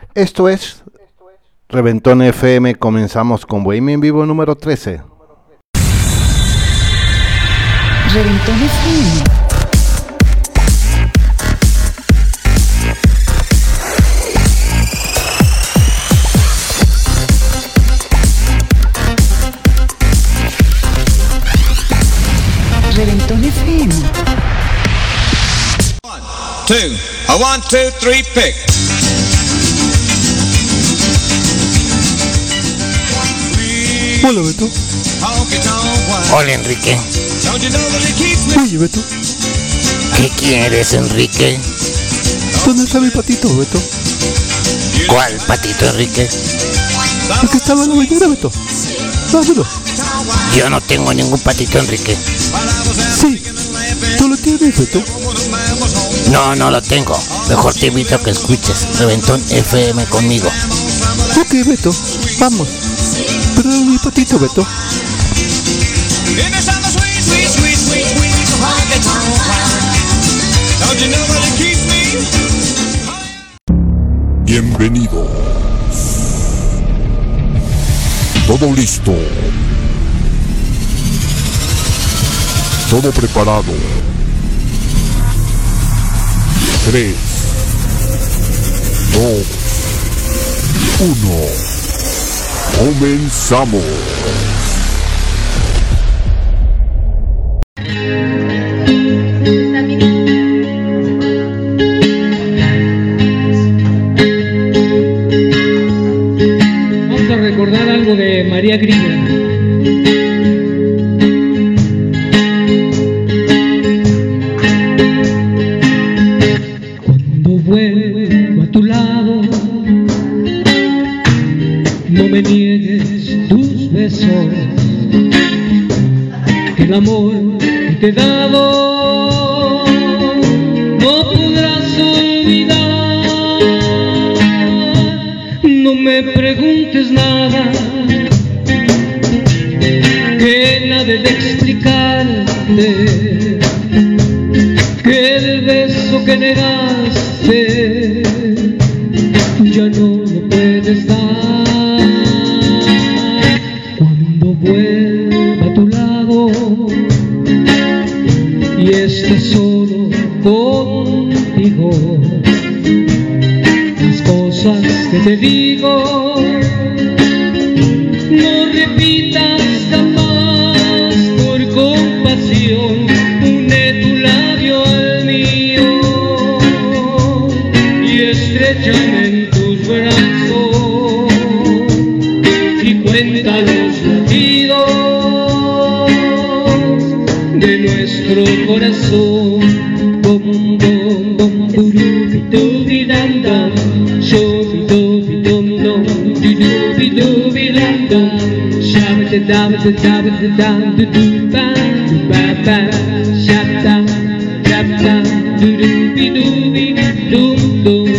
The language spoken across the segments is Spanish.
Esto es Reventón FM. Comenzamos con Bohemia en Vivo número 13. Reventón FM. Reventón FM. 1, 2, 3, pick. Hola, Beto. Hola, Enrique. Oye, Beto, ¿Qué quieres, Enrique? ¿dónde está mi patito, Beto? ¿Cuál patito, Enrique? El que estaba en la bañera, Beto. Dámelo. Yo no tengo ningún patito, Enrique. Sí, tú lo tienes, Beto. No, no lo tengo. Mejor te invito a que escuches Reventón FM conmigo. Ok, Beto, vamos. Pero dame mi patito, Beto. Bienvenido. Todo listo. Todo preparado. 3, 2, 1. Comenzamos. Vamos a recordar algo de María Grieger. Cuando vuelvo a tu lado, no me niegues tus besos, que el amor que te he dado no podrás olvidar. No me preguntes nada, que nada de explicarte, que el beso que negaste ya no lo puedes dar. Cuando vuelva a tu lado y esté solo contigo, las cosas que te digo no repitas jamás. Por compasión une tu labio al mío y estrechame en tus brazos y cuenta los latidos de nuestro corazón. Bom, bom, bom, durubi, dubi, dam, dam, shobi, dubi, dum, dum, durubi, dubi, dam, dam, shabba, dam, dam, dam, dudu, bam, ba, ba, shab, dam, dam, dam, durubi, dubi, dum, dum.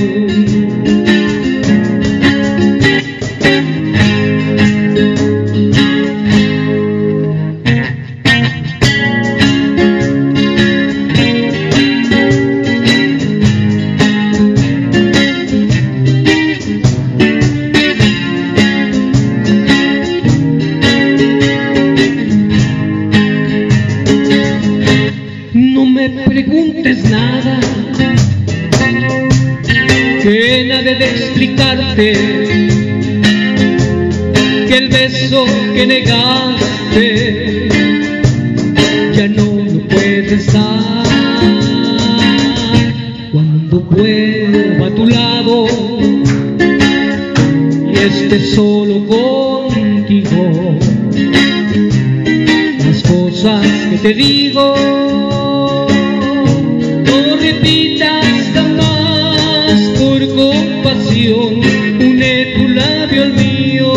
No me preguntes nada, que nada de explicarte, que el beso que negaste ya no lo puedes dar. Cuando vuelva a tu lado y esté solo contigo, las cosas que te digo no repitas jamás. Por compasión une tu labio al mío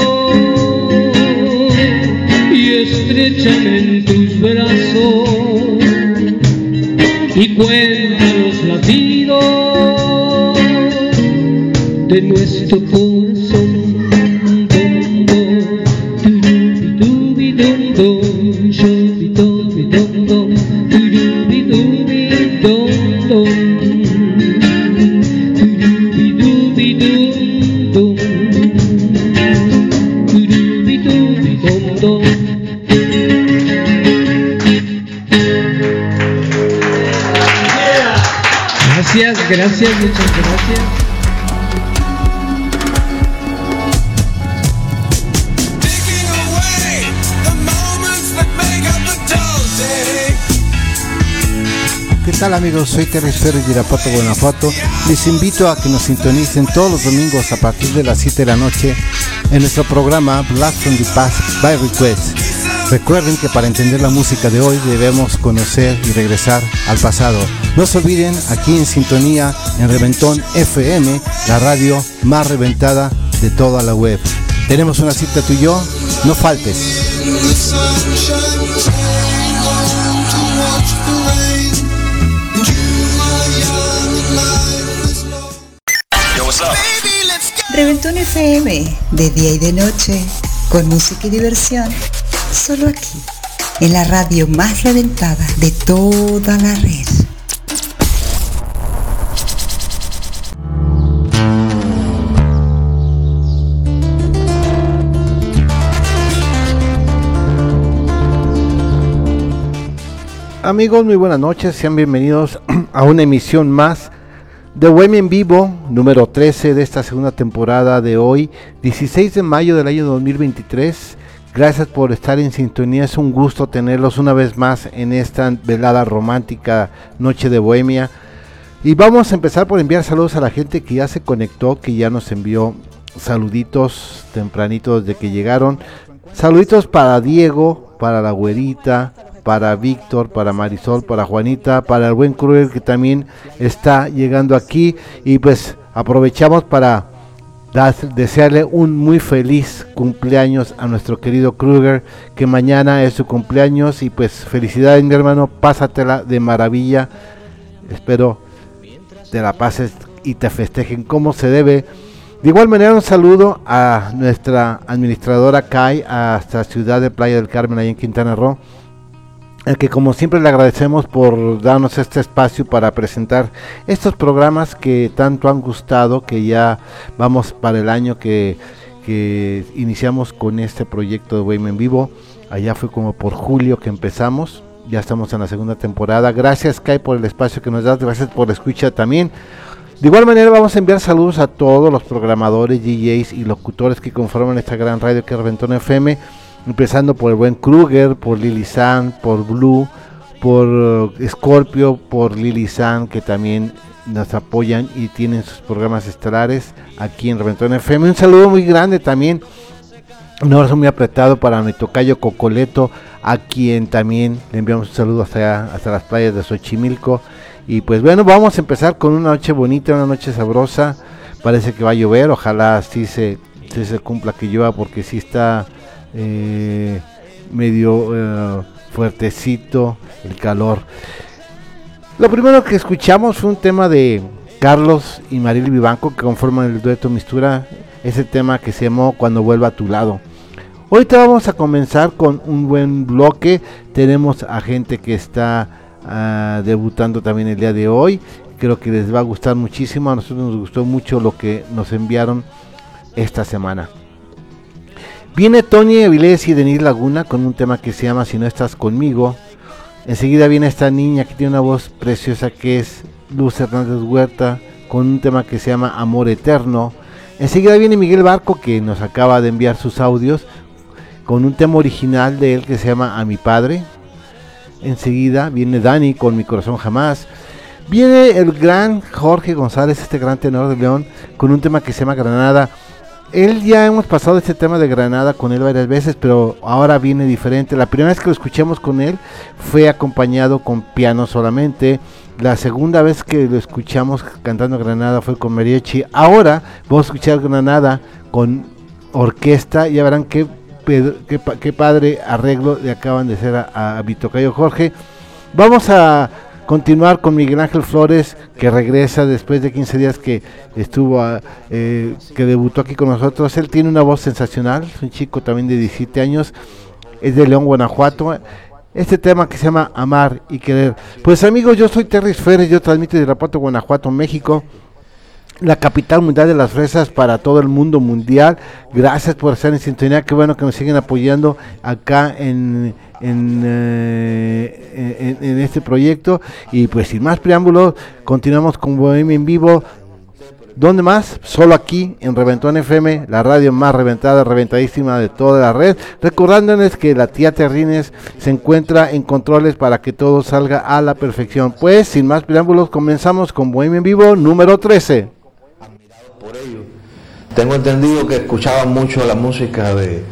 y estrechame en tus brazos y cuenta los latidos de nuestro corazón. Dum, dum, durubi, dubi, dum, dum, shobi, dubi, dum, dum, durubi, dubi, dum, dum, durubi, dubi, dum, gracias, muchas gracias. ¿Qué tal amigos? Soy Terry Ferrer de Irapuato, Guanajuato. Les invito a que nos sintonicen todos los domingos a partir de las 7 de la noche en nuestro programa Blast from the Past by Request. Recuerden que para entender la música de hoy debemos conocer y regresar al pasado. No se olviden, aquí en sintonía en Reventón FM, la radio más reventada de toda la web. Tenemos una cita tú y yo, no faltes. Reventón FM, de día y de noche, con música y diversión, solo aquí, en la radio más reventada de toda la red. Amigos, muy buenas noches, sean bienvenidos a una emisión más de Bohemia en Vivo, número 13 de esta segunda temporada de hoy, 16 de mayo del año 2023. Gracias por estar en sintonía, es un gusto tenerlos una vez más en esta velada romántica noche de Bohemia. Y vamos a empezar por enviar saludos a la gente que ya se conectó, que ya nos envió saluditos tempranitos de que llegaron. Saluditos para Diego, para la güerita, para Víctor, para Marisol, para Juanita, para el buen Kruger que también está llegando aquí, y pues aprovechamos para desearle un muy feliz cumpleaños a nuestro querido Kruger, que mañana es su cumpleaños, y pues felicidades mi hermano, pásatela de maravilla, espero te la pases y te festejen como se debe. De igual manera un saludo a nuestra administradora Kai hasta Ciudad de Playa del Carmen, ahí en Quintana Roo, al que como siempre le agradecemos por darnos este espacio para presentar estos programas que tanto han gustado, que ya vamos para el año que iniciamos con este proyecto de Bohemia en Vivo. Allá fue como por julio que empezamos, ya estamos en la segunda temporada. Gracias Kai por el espacio que nos das, gracias por la escucha también. De igual manera vamos a enviar saludos a todos los programadores, DJs y locutores que conforman esta gran radio que es Reventón FM, empezando por el buen Kruger, por Lili San, por Blue, por Scorpio, por Lili San, que también nos apoyan y tienen sus programas estelares aquí en Reventón FM. Un saludo muy grande también, un abrazo muy apretado para mi tocayo Cocoleto, a quien también le enviamos un saludo hasta las playas de Xochimilco. Y pues bueno, vamos a empezar con una noche bonita, una noche sabrosa. Parece que va a llover, ojalá sí se cumpla que llueva, porque sí está medio fuertecito el calor. Lo primero que escuchamos fue un tema de Carlos y Marily Vivanco, que conforman el dueto Mistura, ese tema que se llamó Cuando vuelva a tu lado. Ahorita vamos a comenzar con un buen bloque. Tenemos a gente que está debutando también el día de hoy, creo que les va a gustar muchísimo. A nosotros nos gustó mucho lo que nos enviaron esta semana. Viene Tony Avilés y Denis Laguna con un tema que se llama Si no estás conmigo. Enseguida viene esta niña que tiene una voz preciosa, que es Luz Hernández Huerta, con un tema que se llama Amor Eterno. Enseguida viene Miguel Barco, que nos acaba de enviar sus audios, con un tema original de él que se llama A mi padre. Enseguida viene Dani con Mi corazón jamás. Viene el gran Jorge González, este gran tenor de León, con un tema que se llama Granada. Él ya hemos pasado este tema de Granada con él varias veces, pero ahora viene diferente. La primera vez que lo escuchamos con él fue acompañado con piano solamente. La segunda vez que lo escuchamos cantando Granada fue con mariachi. Ahora vamos a escuchar Granada con orquesta. Ya verán qué padre arreglo le acaban de hacer a mi tocayo Jorge. Vamos a continuar con Miguel Ángel Flores, que regresa después de 15 días que estuvo, que debutó aquí con nosotros. Él tiene una voz sensacional, es un chico también de 17 años, es de León, Guanajuato. Este tema que se llama Amar y Querer. Pues amigos, yo soy Terry Férez, yo transmito de Irapuato, Guanajuato, México, la capital mundial de las fresas para todo el mundo mundial. Gracias por estar en sintonía, qué bueno que nos siguen apoyando acá en en este proyecto. Y pues sin más preámbulos, continuamos con Bohemia en Vivo. ¿Dónde más? Solo aquí en Reventón FM, la radio más reventada, reventadísima de toda la red. Recordándoles que la tía Terrines se encuentra en controles para que todo salga a la perfección. Pues sin más preámbulos, comenzamos con Bohemia en Vivo número 13. Por ello, tengo entendido que escuchaban mucho la música de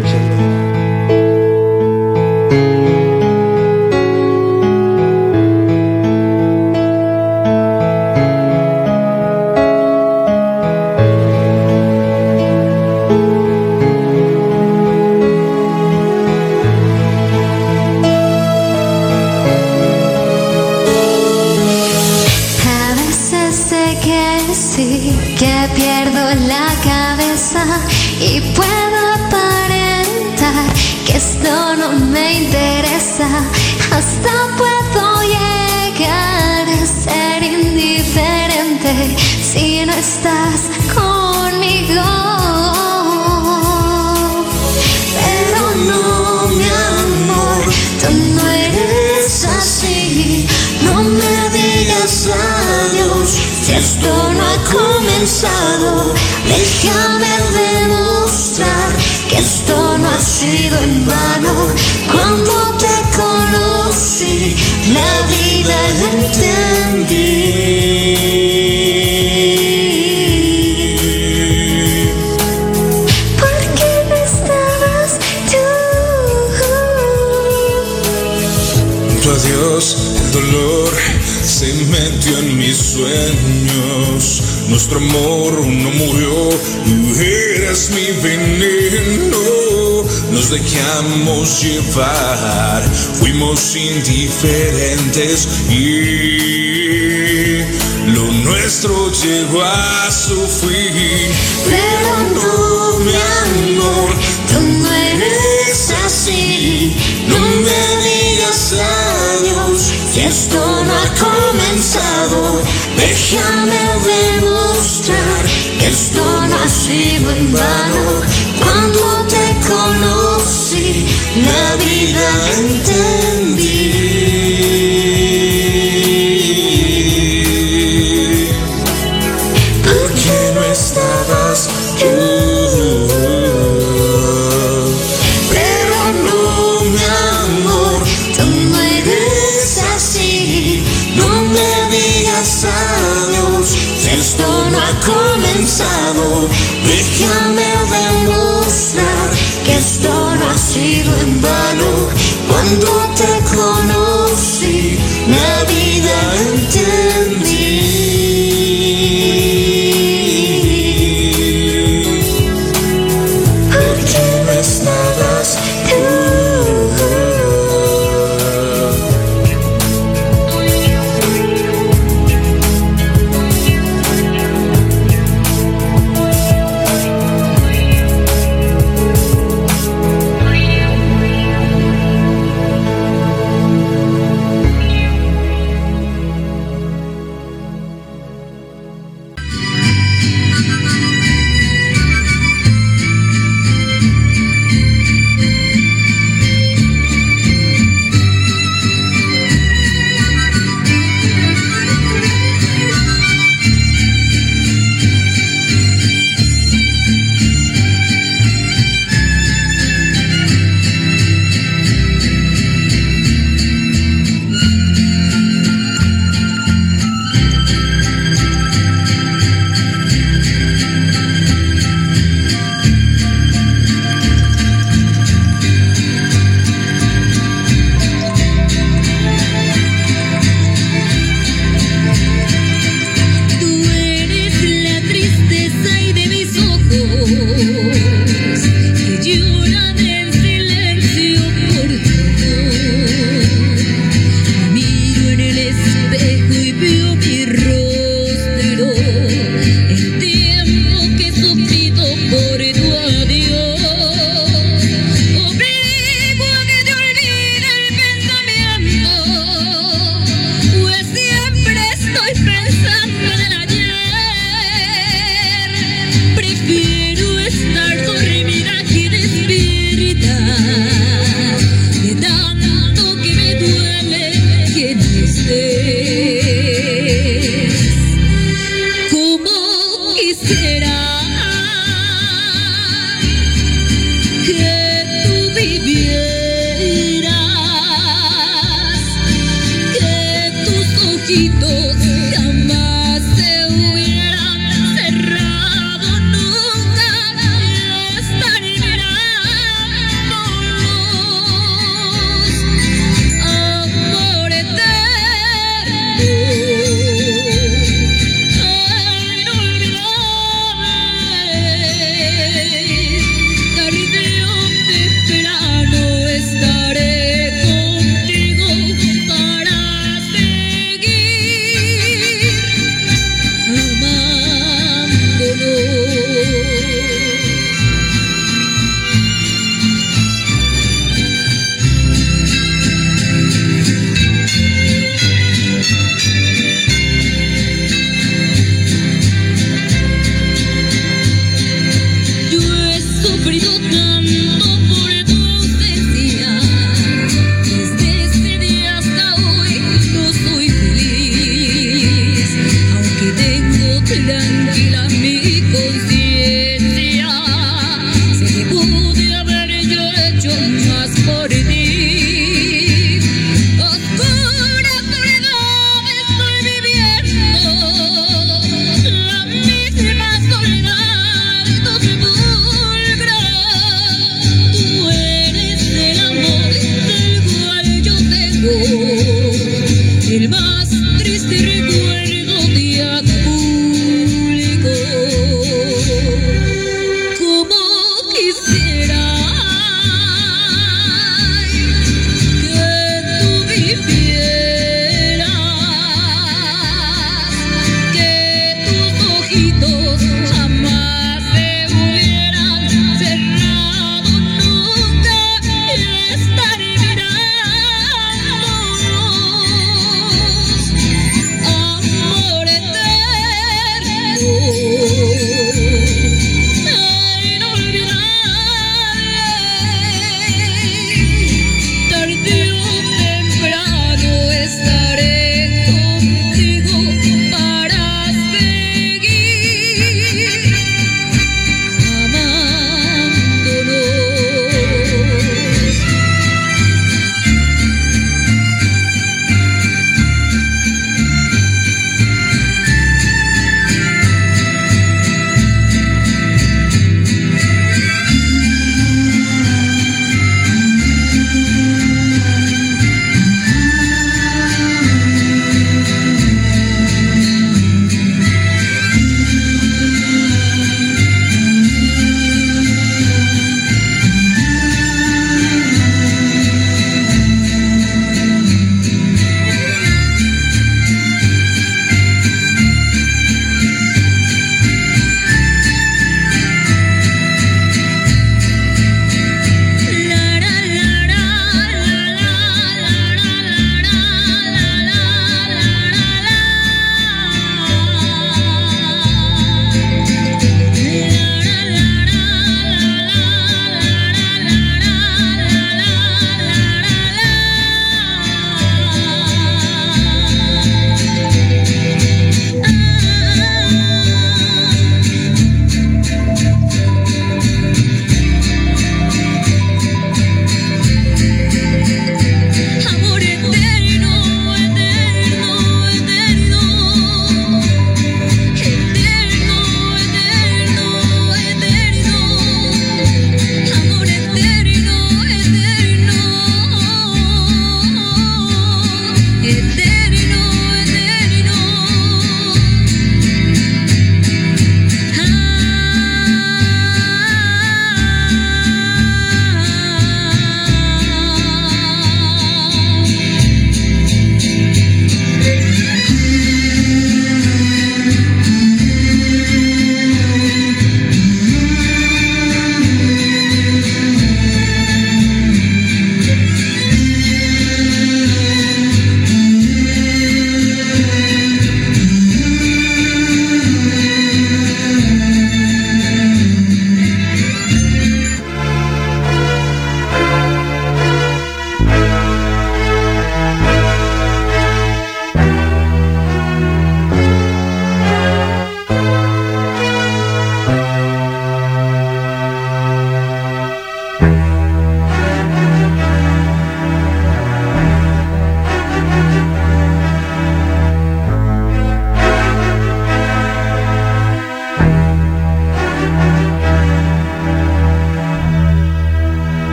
que pierdo la cabeza y puedo aparentar que esto no me interesa. Hasta puedo llegar a ser indiferente si no estás conmigo. Pero no, mi amor, tú no eres así. No me digas adiós si esto no ha comenzado. Déjame demostrar que esto no ha sido en vano. Cuando te conocí, la vida entendí. ¿Por qué no estabas tú? Tu adiós, el dolor se metió en mis sueños. Nuestro amor no murió, eres mi veneno. Nos dejamos llevar, fuimos indiferentes y lo nuestro llegó a su fin. Pero no, mi amor, tú no eres así. No me digas adiós si esto no ha comenzado. Déjame demostrar que esto no ha sido en vano. Cuando te conocí, la vida entendí. ¿Por qué no estabas tú? Esto no ha comenzado. Déjame demostrar que esto no ha sido en vano. Cuando te conocí, la vida entendí. ¿Por qué no estabas tú?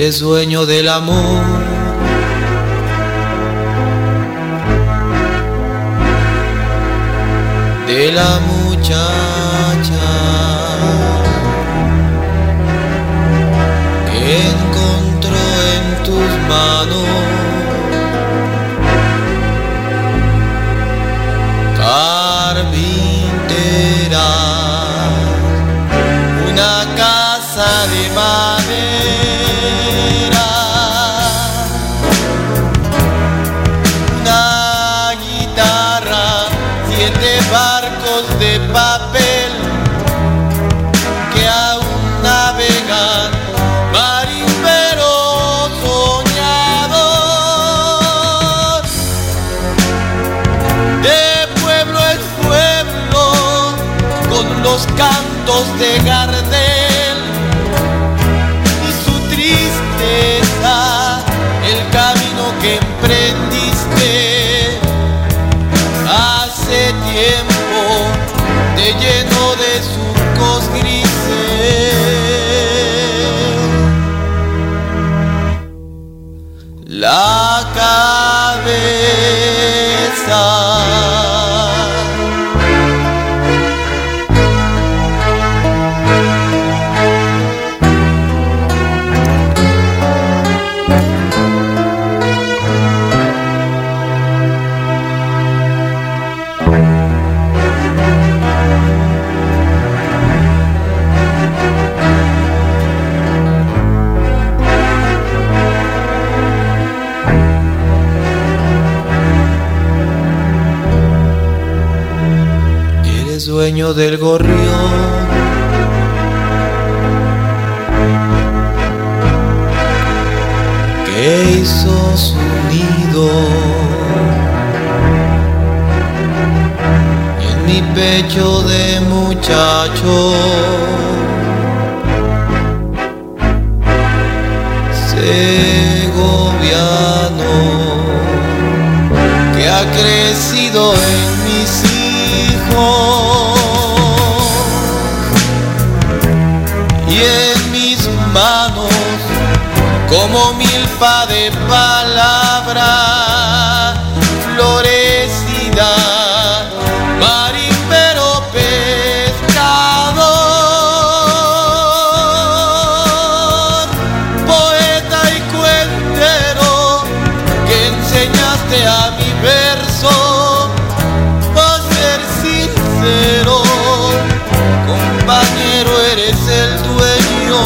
Eres dueño del amor, de la muchacha que encontró en tus manos carpintera, una casa de madera, una guitarra, 7 barcos de papel que aún navegan, marinero soñador. De pueblo en pueblo, con los cantos de Gardel y su tristeza, el camino que emprendiste hace tiempo te llenó de surcos grises. La cabeza dueño del gorrión, que hizo su nido y en mi pecho de muchacho segoviano que ha crecido en mis hijos y en mis manos como milpa de palabra florecida, marinero pescador, poeta y cuentero que enseñaste a mi verso a ser sincero. Compañero, eres el dueño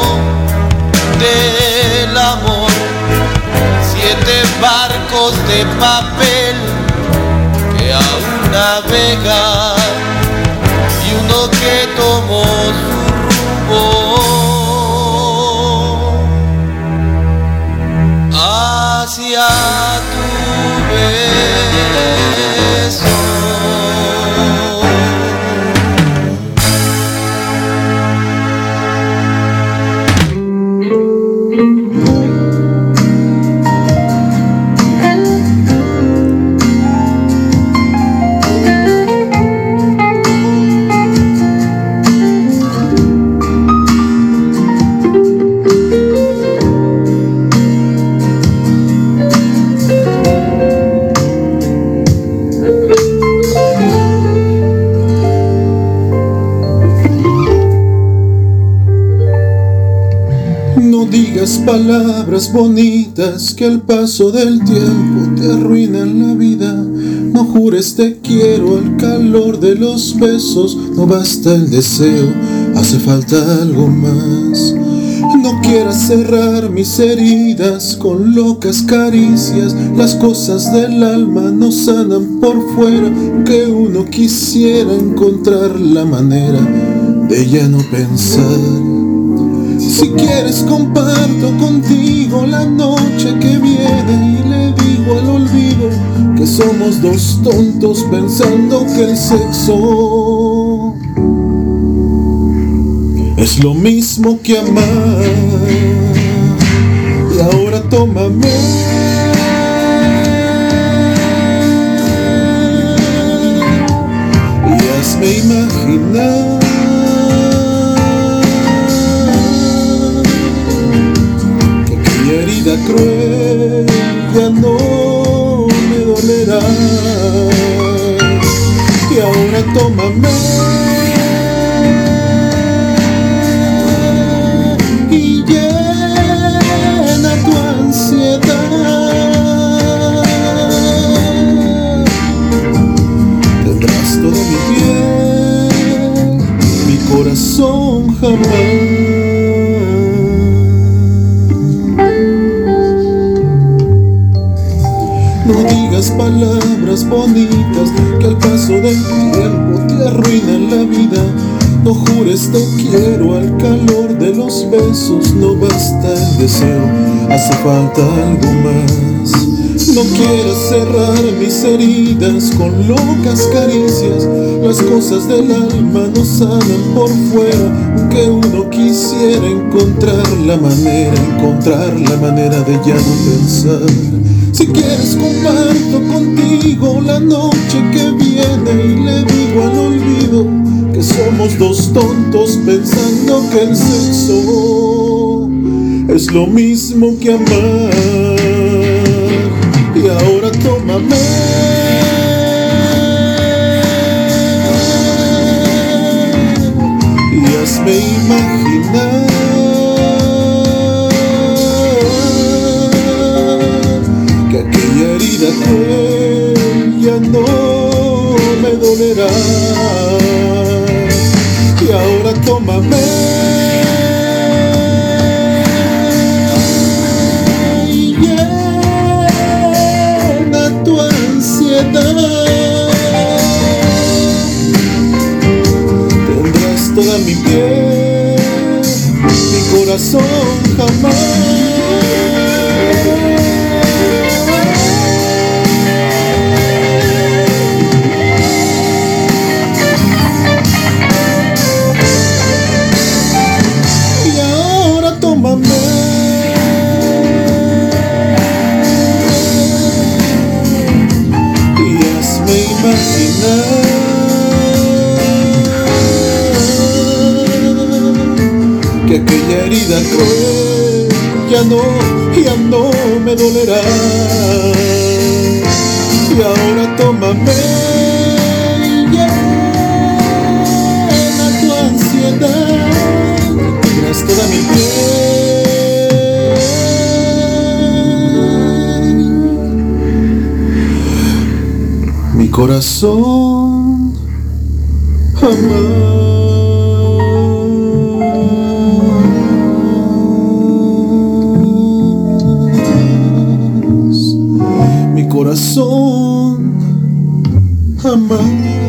del amor, 7 barcos de papel que aún navegan y uno que tomó su rumbo hacia tu beso. Palabras bonitas que al paso del tiempo te arruinan la vida. No jures te quiero al calor de los besos. No basta el deseo, hace falta algo más. No quieras cerrar mis heridas con locas caricias. Las cosas del alma no sanan por fuera, que uno quisiera encontrar la manera de ya no pensar. Si quieres comparto contigo la noche que viene y le digo al olvido que somos dos tontos pensando que el sexo es lo mismo que amar. Y ahora tómame y hazme imaginar corazón jamás. No digas palabras bonitas que al paso del tiempo te arruinan la vida. No jures te quiero al calor de los besos. No basta el deseo, hace falta algo más. No quieras cerrar mis heridas con locas caricias. Las cosas del alma no sanan por fuera, aunque uno quisiera encontrar la manera de ya no pensar. Si quieres comparto contigo la noche que viene y le digo al olvido que somos dos tontos pensando que el sexo es lo mismo que amar. Y ahora tómame y hazme imaginar que aquella herida cruel ya no me dolerá. Y ahora tómame y llena tu ansiedad. Tendrás toda mi piel, mi corazón jamás. Que aquella herida cruel ya no me dolerá. Y ahora tómame y llena tu ansiedad. Tendrás toda mi piel, mi corazón jamás. Corazón jamás.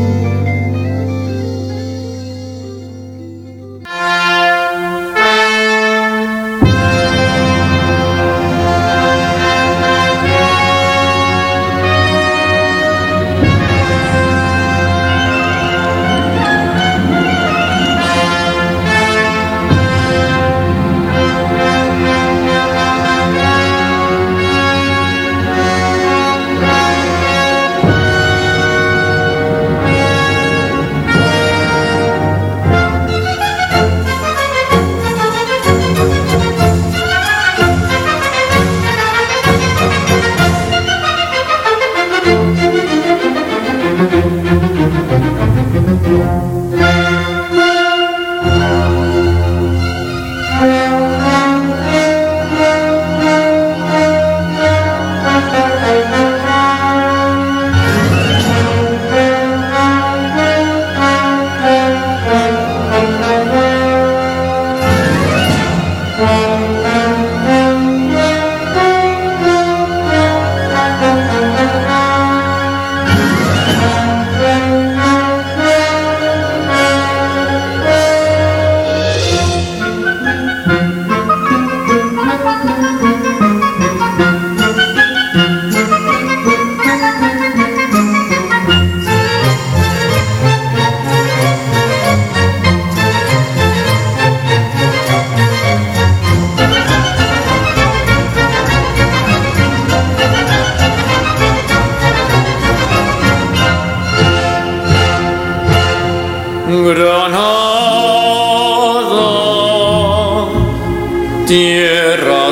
Granada, tierra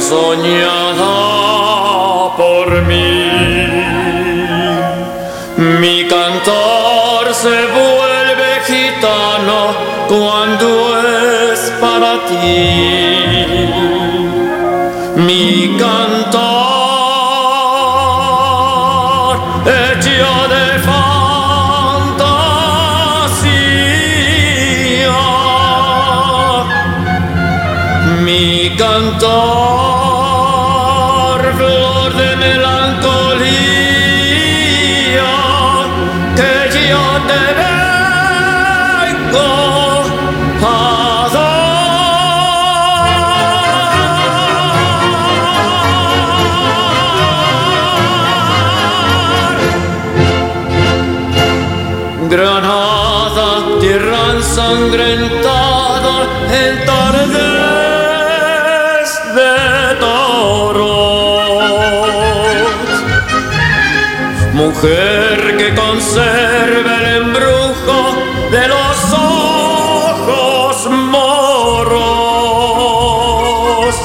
soñada por mí, mi cantar se vuelve gitano cuando es para ti, mi cantar hecho de fantasía. cantor, flor de melancolía, que yo te vengo a dar. Granada, tierra ensangrentada en tardes de toros, mujer que conserva el embrujo de los ojos moros,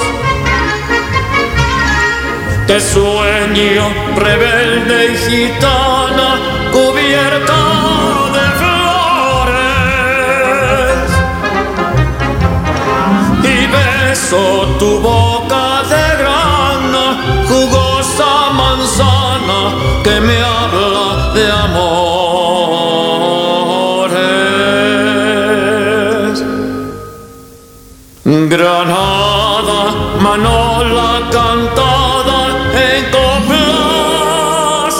te sueño rebelde y gitana cubierta de flores, y beso tu boca de grana, jugosa manzana que me habla de amores. Granada, manola cantada en coplas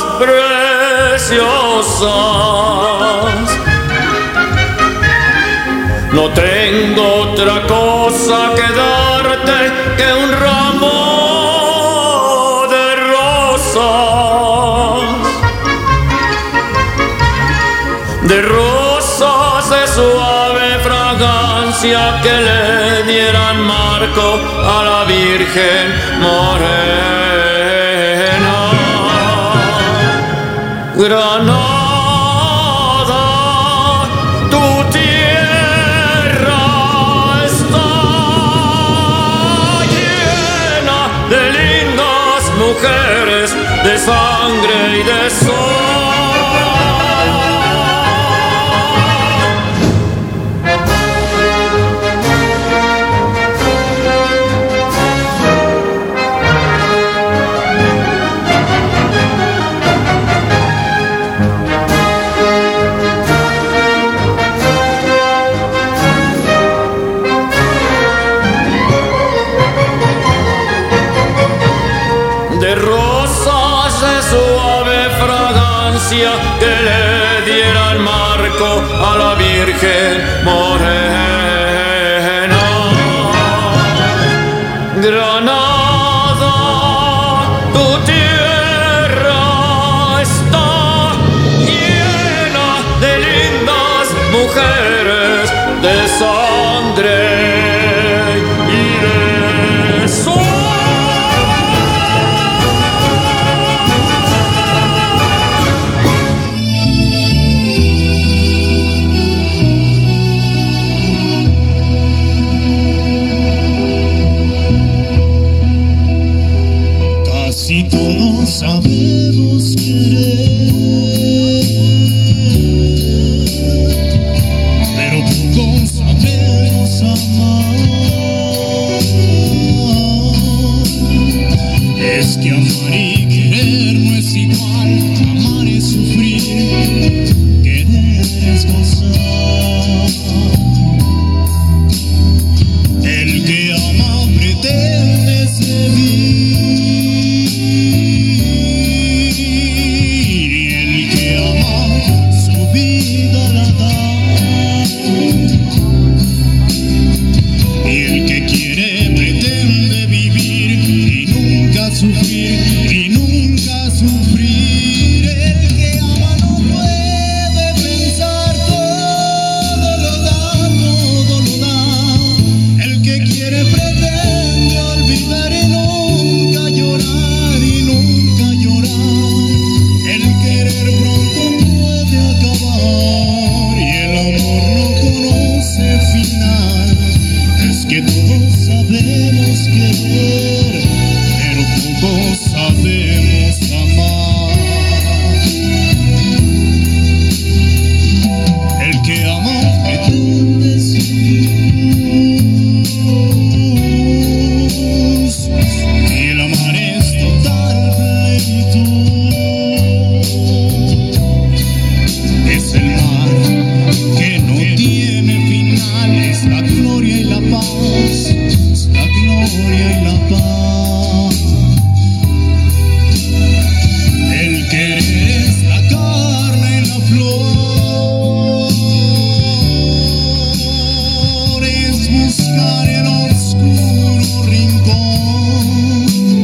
preciosas, no tengo otra cosa que darte que un ramo de rosas de suave fragancia que le dieran marco a la Virgen morena. Granada, tu tierra está llena de lindas mujeres, de sangre y de sol. Que le diera el marco a la Virgen morena. Granada, tu tierra está llena de lindas mujeres, de sangre y de sol. Si todos sabemos querer, pero pocos sabemos amar. Es que amar y querer no es igual, amar es sufrir, querer es gozar. El que ama pretende servir, buscar el oscuro rincón.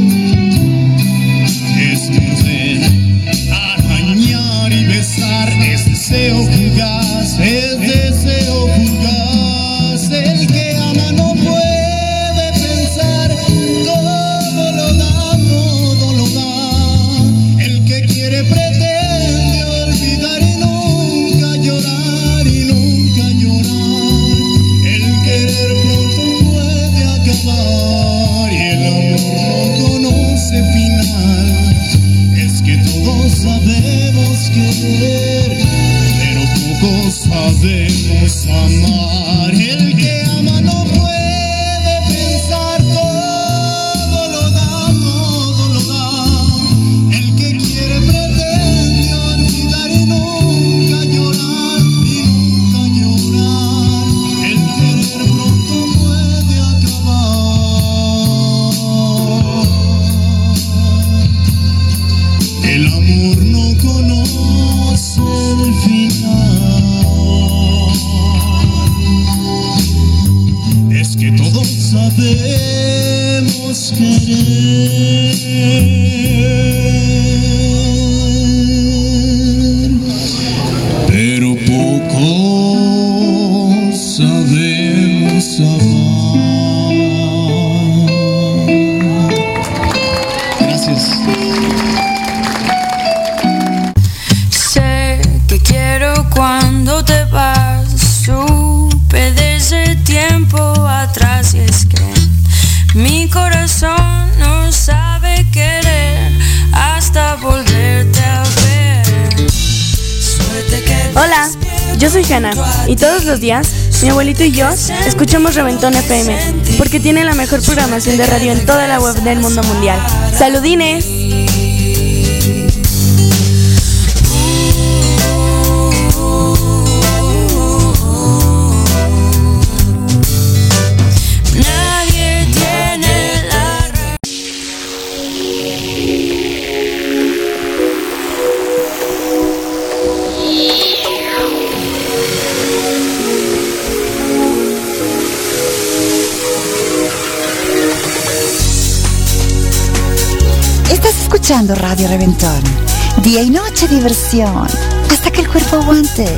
Es morder, arañar y besar, es deseo fugaz, es deseo fugaz. El que ama no puede pensar, todo lo da, todo lo da. El que quiere pretende olvidar y nunca llorar, y nunca llorar. El querer pronto puede acabar y el amor no conoce final. Es que todos sabemos querer, pero pocos sabemos amar. El que ama no puede pensar, todo lo da, todo lo da. El que quiere pretende olvidar y nunca llorar, y nunca llorar. El querer pronto puede acabar. El amor no conoce el final. Es que todos sabemos querer, pero pocos sabemos amar. Gracias. Sé que quiero cuando te vas, supe desde tiempo atrás, y es que mi corazón no sabe querer hasta volverte a ver. Suerte que Hola, yo soy Hanna y todos los días mi abuelito y yo escuchamos Reventón FM porque tiene la mejor programación de radio en toda la web del mundo mundial. ¡Saludines! nadie tiene la razón. Estás escuchando Radio Reventón. Día y noche diversión. Hasta que el cuerpo aguante.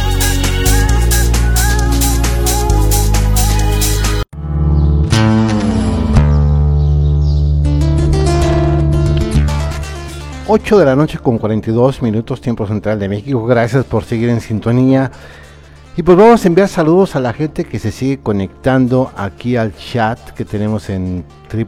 Ocho de la noche con 42 minutos, tiempo central de México. Gracias por seguir en sintonía. Y pues vamos a enviar saludos a la gente que se sigue conectando aquí al chat que tenemos en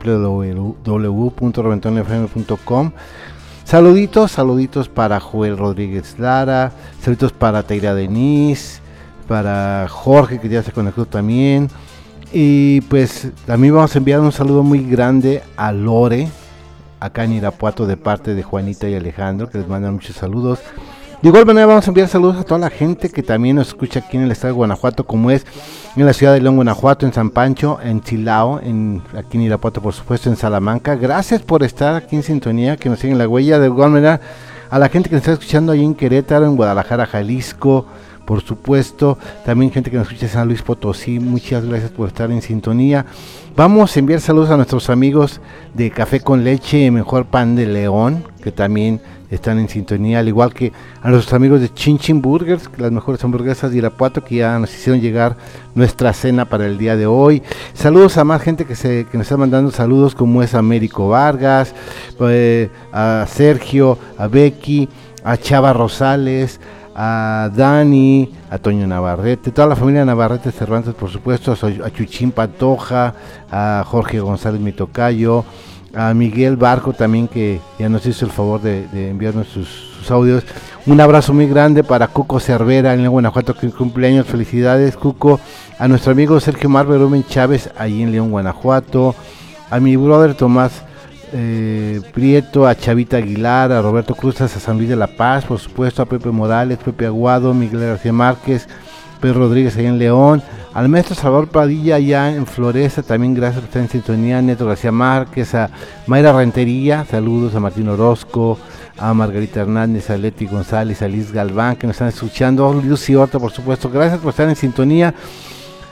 www.reventonfm.com. Saluditos para Joel Rodríguez Lara, saluditos para Teira Denise, para Jorge que ya se conectó también. Y pues también vamos a enviar un saludo muy grande a Lore, acá en Irapuato, de parte de Juanita y Alejandro, que les mandan muchos saludos. De igual manera vamos a enviar saludos a toda la gente que también nos escucha aquí en el estado de Guanajuato, como es en la ciudad de León, Guanajuato, en San Pancho, en Chilao, aquí en Irapuato, por supuesto, en Salamanca. Gracias por estar aquí en sintonía, que nos siguen la huella. De igual manera a la gente que nos está escuchando ahí en Querétaro, en Guadalajara, Jalisco, por supuesto, también gente que nos escucha en San Luis Potosí. Muchas gracias por estar en sintonía. Vamos a enviar saludos a nuestros amigos de Café con Leche, Mejor Pan de León, que también están en sintonía, al igual que a nuestros amigos de Chin Chin Burgers, las mejores hamburguesas de Irapuato, que ya nos hicieron llegar nuestra cena para el día de hoy. Saludos a más gente que nos está mandando saludos, como es Américo Vargas, a Sergio, a Becky, a Chava Rosales, a Dani, a Toño Navarrete, toda la familia Navarrete Cervantes, por supuesto, a Chuchín Pantoja, a Jorge González mi tocayo, a Miguel Barco también, que ya nos hizo el favor de enviarnos sus audios. Un abrazo muy grande para Cuco Cervera en Guanajuato, que cumpleaños, felicidades Cuco. A nuestro amigo Sergio Mar Berumen Chávez, allí en León, Guanajuato. A mi brother Tomás Prieto, a Chavita Aguilar, a Roberto Cruzas, a San Luis de la Paz, por supuesto, a Pepe Morales, Pepe Aguado, Miguel García Márquez, Pedro Rodríguez allá en León, al maestro Salvador Padilla allá en Floresta, también gracias por estar en sintonía, Neto García Márquez, a Mayra Rentería, saludos a Martín Orozco, a Margarita Hernández, a Leti González, a Liz Galván, que nos están escuchando, Lucy Horta, por supuesto, gracias por estar en sintonía.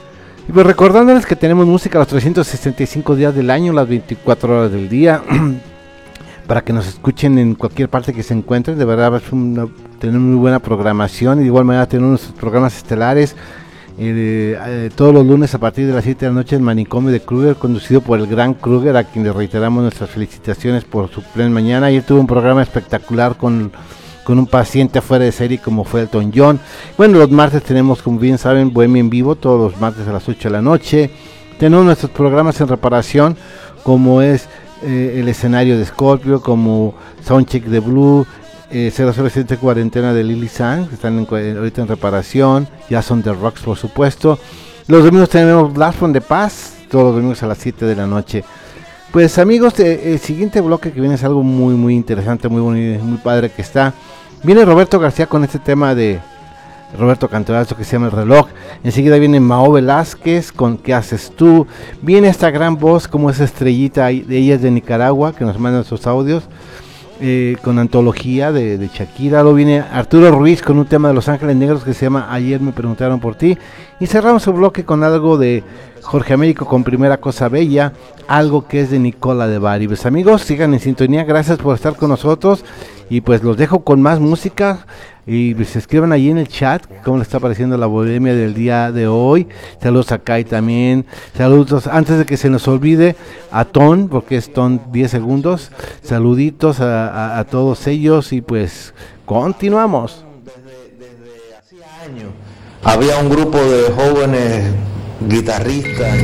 Y pues recordándoles que tenemos música los 365 días del año, las 24 horas del día, para que nos escuchen en cualquier parte que se encuentren. De verdad tener muy buena programación, y de igual manera tener unos programas estelares todos los lunes a partir de las 7 de la noche en Manicomio de Kruger, conducido por el gran Kruger, a quien le reiteramos nuestras felicitaciones por su plan mañana. Ayer tuvo un programa espectacular con un paciente fuera de serie como fue Elton John. Bueno, los martes tenemos, como bien saben, Bohemia en vivo, todos los martes a las 8 de la noche. Tenemos nuestros programas en reparación, como es el escenario de Scorpio, como Soundcheck de Blue, 007 Cuarentena de Lily Sang, que están ahorita en reparación. Ya son The Rocks, por supuesto. Los domingos tenemos Blast from the Past, todos los domingos a las 7 de la noche. Pues amigos, el siguiente bloque que viene es algo muy muy interesante, muy bonito, muy padre que está. Viene Roberto García con este tema de Roberto Cantorazo que se llama El Reloj. Enseguida viene Mao Velázquez con ¿Qué haces tú? Viene esta gran voz como esa estrellita, ella es de Nicaragua, que nos manda sus audios, con antología de Shakira. Luego viene Arturo Ruiz con un tema de Los Ángeles Negros que se llama Ayer me preguntaron por ti. Y cerramos el bloque con algo de Jorge Américo con Primera Cosa Bella, algo que es de Nicola de Bari. Pues amigos, sigan en sintonía, gracias por estar con nosotros, y pues los dejo con más música. Y pues escriban ahí en el chat cómo les está pareciendo la bohemia del día de hoy. Saludos a Kai también. Saludos, antes de que se nos olvide, a Ton, porque es Ton 10 segundos. Saluditos a todos ellos, y pues continuamos. Desde hacía años había un grupo de jóvenes guitarristas.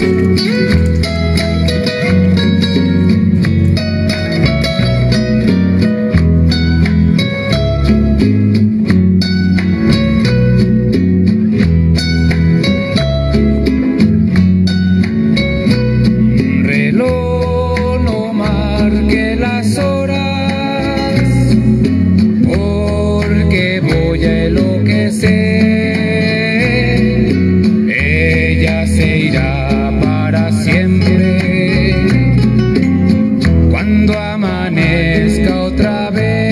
Ella se irá para siempre cuando amanezca otra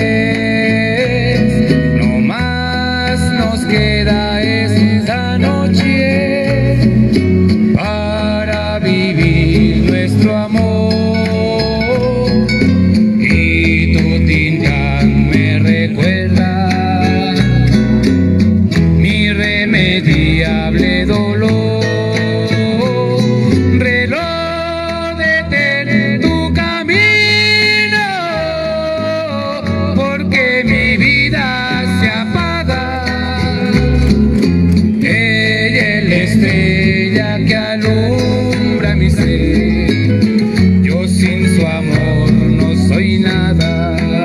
vez. No más nos queda esta noche para vivir nuestro amor. Y tu Tintán me recuerda mi irremediable dolor. Reloj, detén tu camino, porque mi vida se apaga. Ella es la estrella que alumbra mi ser. Yo sin su amor no soy nada.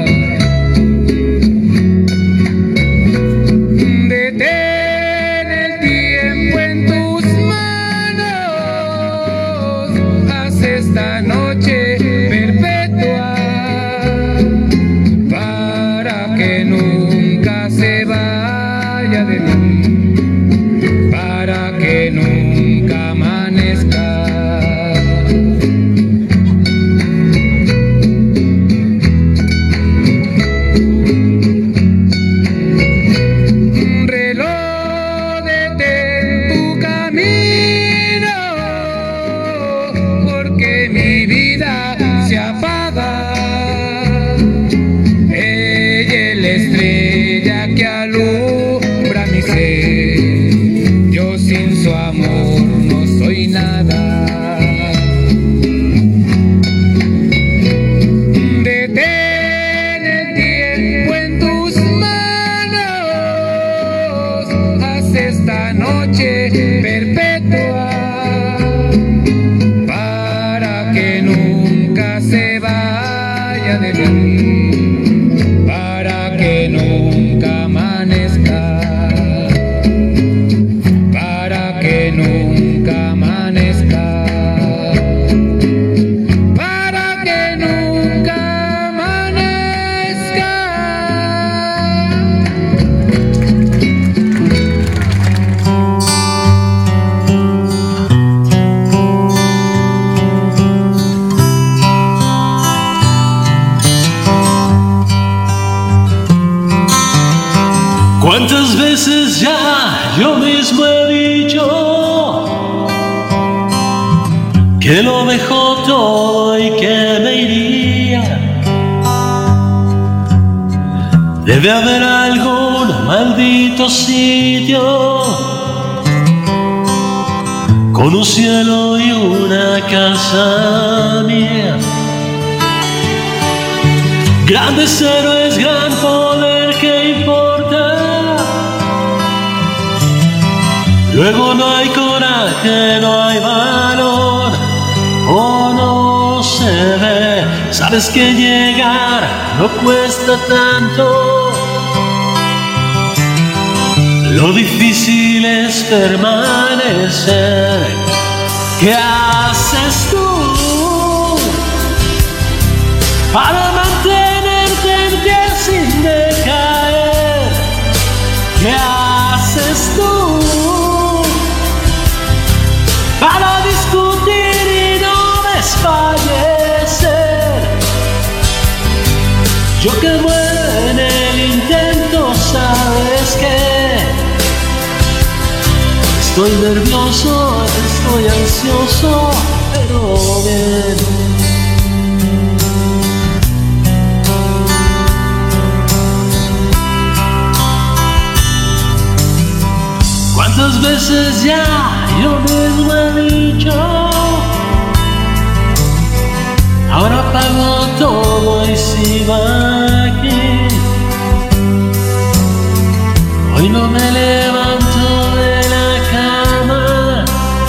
Esta noche perpetua para que nunca se vaya de mí, para que nunca amanezca. Reloj, detén tu camino, porque mi vida se apaga. Ella es la estrella que alumbra mi ser. Yo sin su amor no soy nada. Detén el tiempo en tus manos. Haz esta noche perpetua para que nunca se vaya de mí, para que nunca amanezca, para que nunca amanezca, para que nunca amanezca. ¿Cuántas veces ya yo mismo he dicho que lo dejó todo y que me iría. Debe haber algún maldito sitio con un cielo y una casa mía. Grandes héroes, gran poder, ¿qué importa? Luego no hay coraje, no hay valor, o no se ve. Sabes que llegar no cuesta tanto. Lo difícil es permanecer. ¿Qué haces tú para mantenerte en pie sin decaer? ¿Qué haces tú para discutir y no desfallecer? Yo que muero en el intento, ¿sabes qué? Estoy nervioso, estoy ansioso, pero bien. ¿Cuántas veces ya yo mismo he dicho? Ahora pago todo y sigo aquí. Hoy no me levanto de la cama.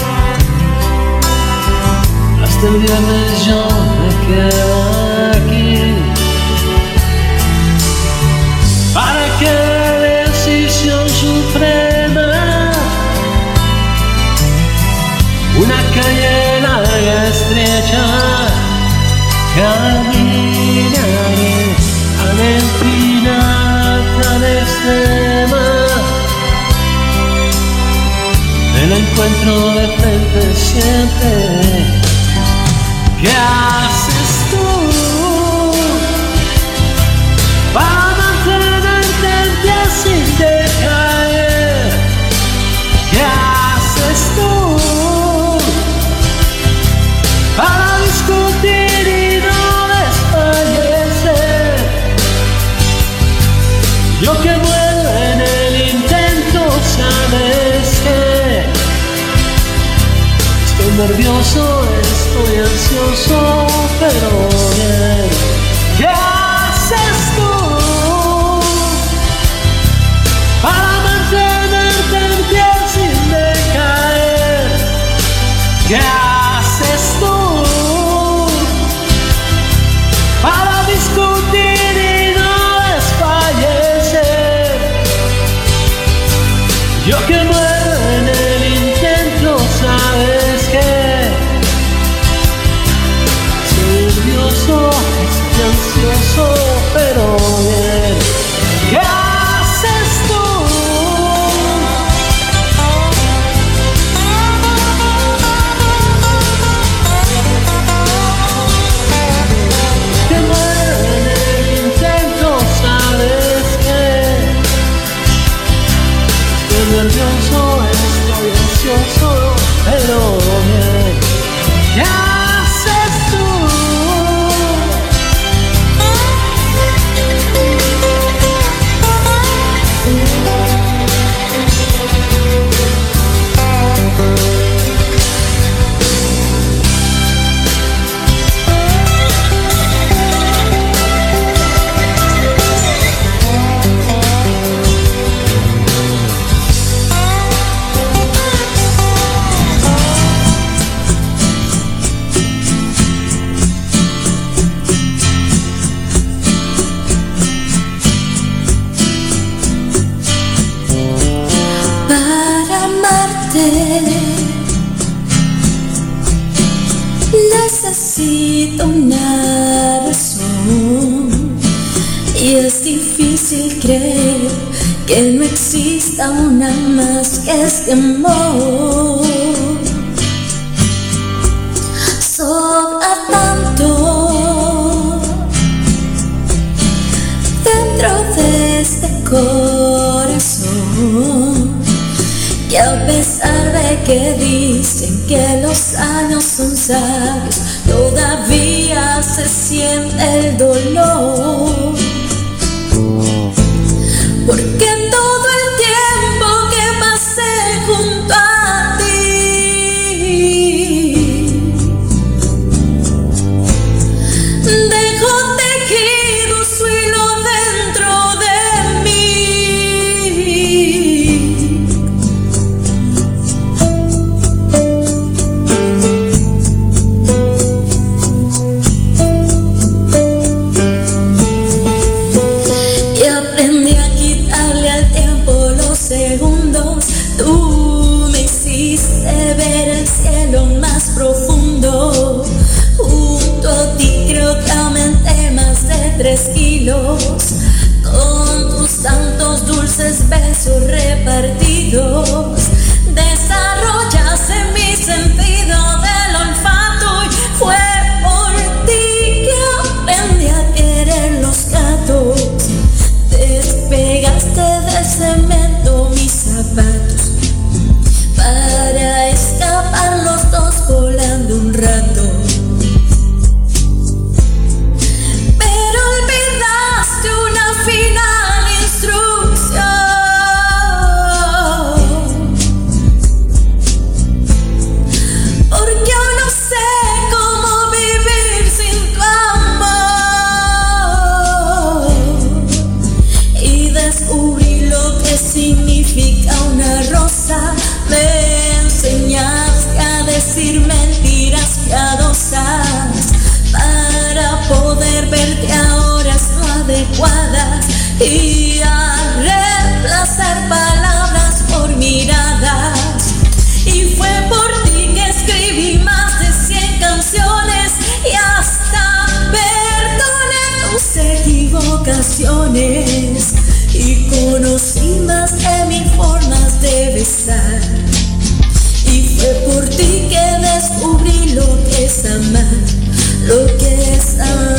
Hasta el viernes yo me quedo aquí. ¿Para qué decisión suprema? Una calle larga, estrecha, caminaré tan empinada, tan extrema. Me la encuentro de frente siempre. ¿Qué haces tú para mantenerte en pie sin decaer? ¿Qué haces tú para discutir y no desfallecer? Yo que muero en el intento, ¿sabes qué? Estoy nervioso, estoy ansioso, pero bien. ¿Qué haces tú para mantenerte en pie sin decaer? ¿Qué haces tú para discutir y no desfallecer? Yo que muero en el intento, ¿sabes qué? Estoy nervioso, estoy ansioso, pero bien. ¿Qué haces tú? Que muero en el intento, ¿sabes qué? Estoy nervioso, estoy ansioso, pero bien. ¿Qué haces tú? Para amarte necesito una razón, y es difícil creer que no exista una más que este amor. Sobra tanto dentro de este corazón, que a pesar de que dicen que los años son sabios, todavía se siente el dolor. Porque todo el tiempo que pasé junto a ti, dejó tejido su hilo dentro de mí. Y aprendí a quitarle al tiempo los segundos. Tú me hiciste ver el cielo más profundo. Junto a ti creo que aumenté más de 3 kilos. Con tus tantos dulces besos repartidos, desarrollaste mi sentido del olfato. Y fue por ti que aprendí a querer los gatos. Despegaste del cemento mis zapatos para escapar los dos volando un rato. Pero olvidaste una final instrucción, porque aún no sé cómo vivir sin tu amor. Y descubrí lo que significa una rosa. Me enseñaste a decir mentiras piadosas para poder verte a horas no adecuadas y a reemplazar palabras por miradas. Y fue por ti que escribí más de 100 canciones y hasta perdoné tus equivocaciones. Y conocí más de 1000 formas de besar. Y fue por ti que descubrí lo que es amar, lo que es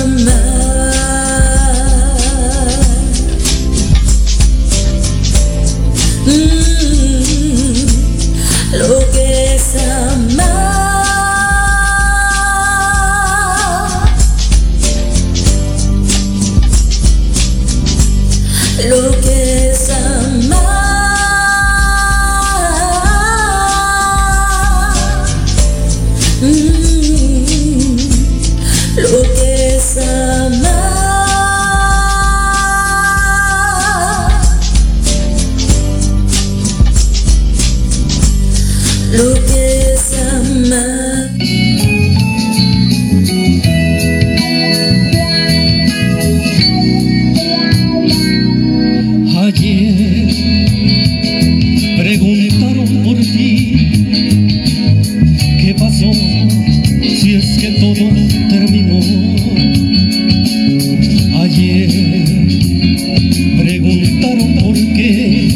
amar. Lo que es amar. Lo que es amar. Lo que es amar. Lo que es amar. Ayer preguntaron por ti, ¿qué pasó? Si es que todo terminó. Ayer preguntaron por qué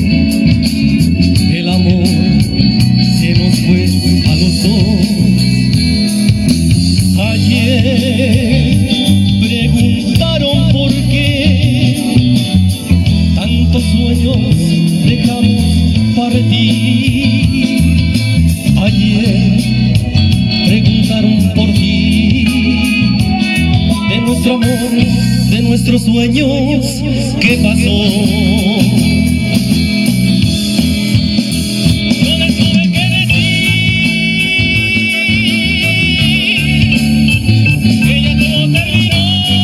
el amor se nos fue a los dos. Ayer preguntaron por qué tantos sueños dejamos partir. Ayer preguntaron por ti, de nuestro amor, de nuestros sueños, ¿qué pasó? Yo les tuve que decir que ya todo terminó,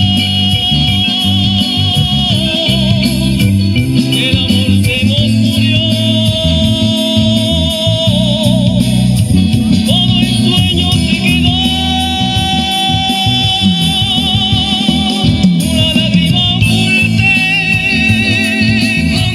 que el amor se nos murió. Todo el sueño se quedó, una lágrima oculté con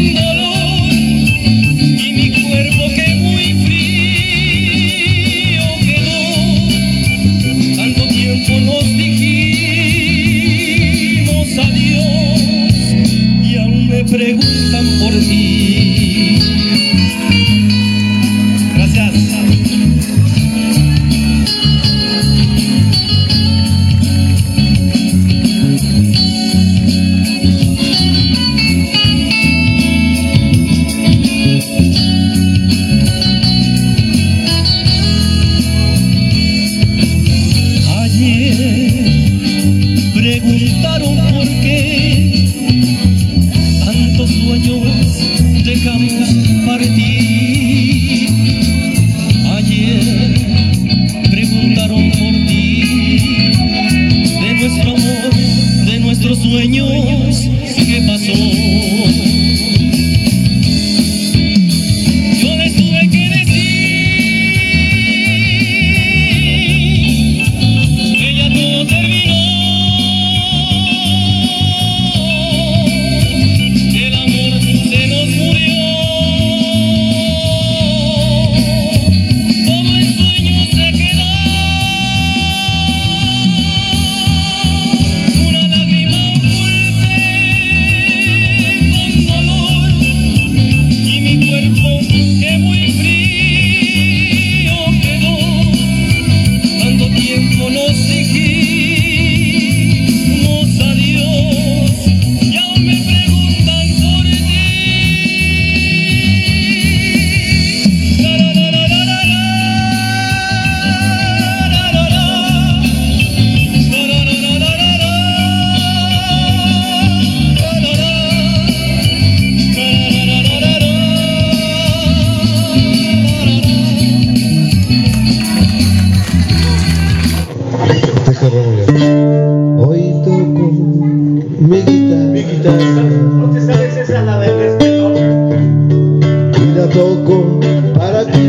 mi guitarra. ¿No te sabes esa, la del respeto? Y la toco para ti.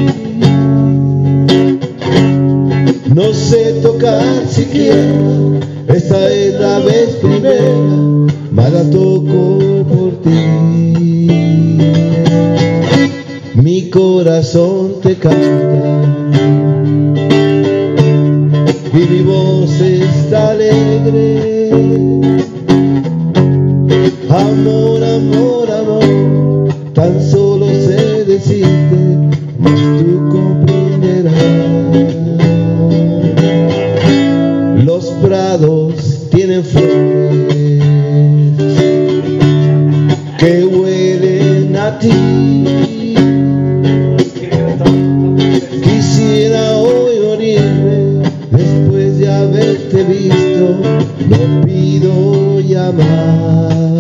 No sé tocar siquiera, esta es la vez primera, mas la toco por ti. Mi corazón te canta y mi voz está alegre. Amor, amor, amor, tan solo sé decirte, mas tú comprenderás. Los prados tienen flores que huelen a ti. Quisiera hoy morirme después de haberte visto. No pido llamar,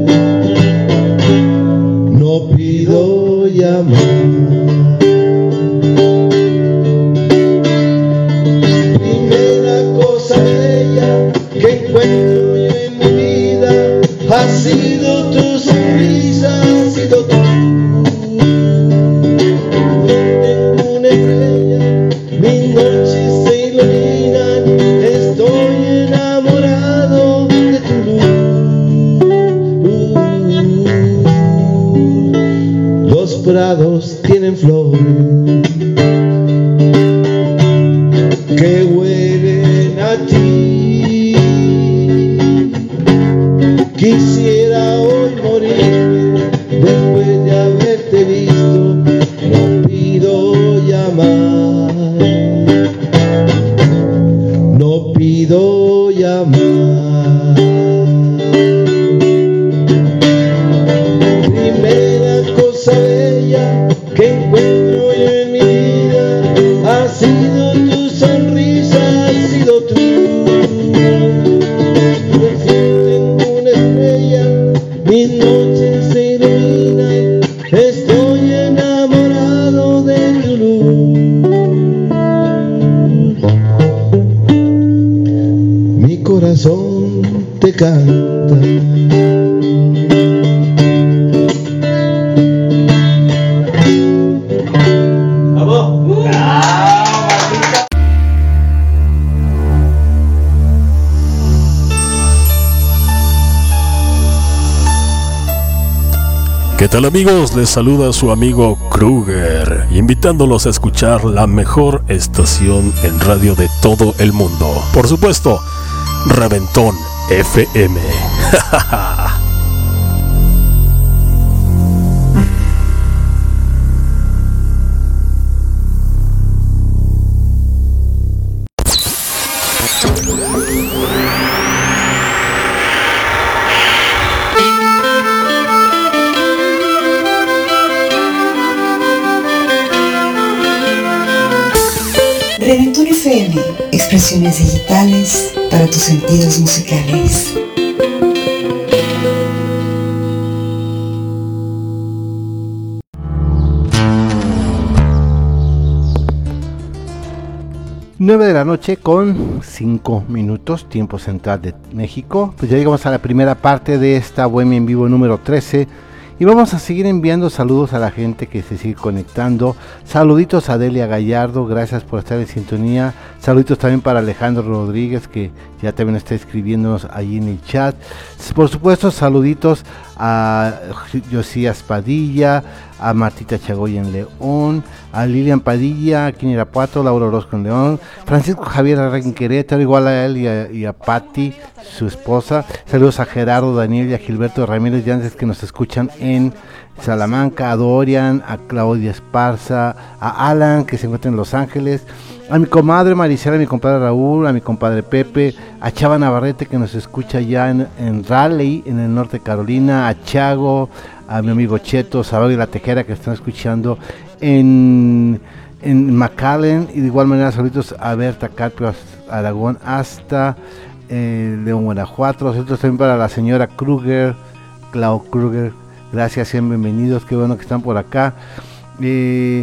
no pido llamar. Encuentro yo en mi vida, ha sido tu sonrisa, ha sido tú. Tengo una estrella, mis noches se iluminan, estoy enamorado de tu luz. Los prados tienen flores que huelen a ti. Quisiera hoy morirme después de haberte visto. No pido llamar, no pido llamar. Primera cosa bella que encuentro yo en mi vida, ha sido tu sonrisa, ha sido tú. Mis noches se iluminan, estoy enamorado de tu luz. Mi corazón te canta. ¿Qué tal, amigos? Les saluda su amigo Kruger, invitándolos a escuchar la mejor estación en radio de todo el mundo. Por supuesto, Reventón FM. Reventón FM, expresiones digitales para tus sentidos musicales. Nueve de la noche con 5 minutos, tiempo central de México. Pues ya llegamos a la primera parte de esta Bohemia en Vivo número 13. Y vamos a seguir enviando saludos a la gente que se sigue conectando. Saluditos a Delia Gallardo, gracias por estar en sintonía. Saluditos también para Alejandro Rodríguez, que ya también está escribiéndonos ahí en el chat. Por supuesto, saluditos a Josías Padilla, a Martita Chagoy en León, a Lilian Padilla aquí en Irapuato, Laura Orozco en León, Francisco Javier Arregui en Querétaro, igual a él y a Patti, su esposa. Saludos a Gerardo, Daniel y a Gilberto Ramírez Llances, que nos escuchan en Salamanca, a Dorian, a Claudia Esparza, a Alan, que se encuentra en Los Ángeles, a mi comadre Maricela, a mi compadre Raúl, a mi compadre Pepe, a Chava Navarrete, que nos escucha ya en Raleigh, en el norte de Carolina, a Chago, a mi amigo Cheto, Sabado y La Tejera, que están escuchando en McAllen, y de igual manera saludos a Berta Carpio Aragón hasta León, Guanajuato. Saludos también para la señora Kruger, Clau Kruger, gracias, sean bienvenidos, qué bueno que están por acá.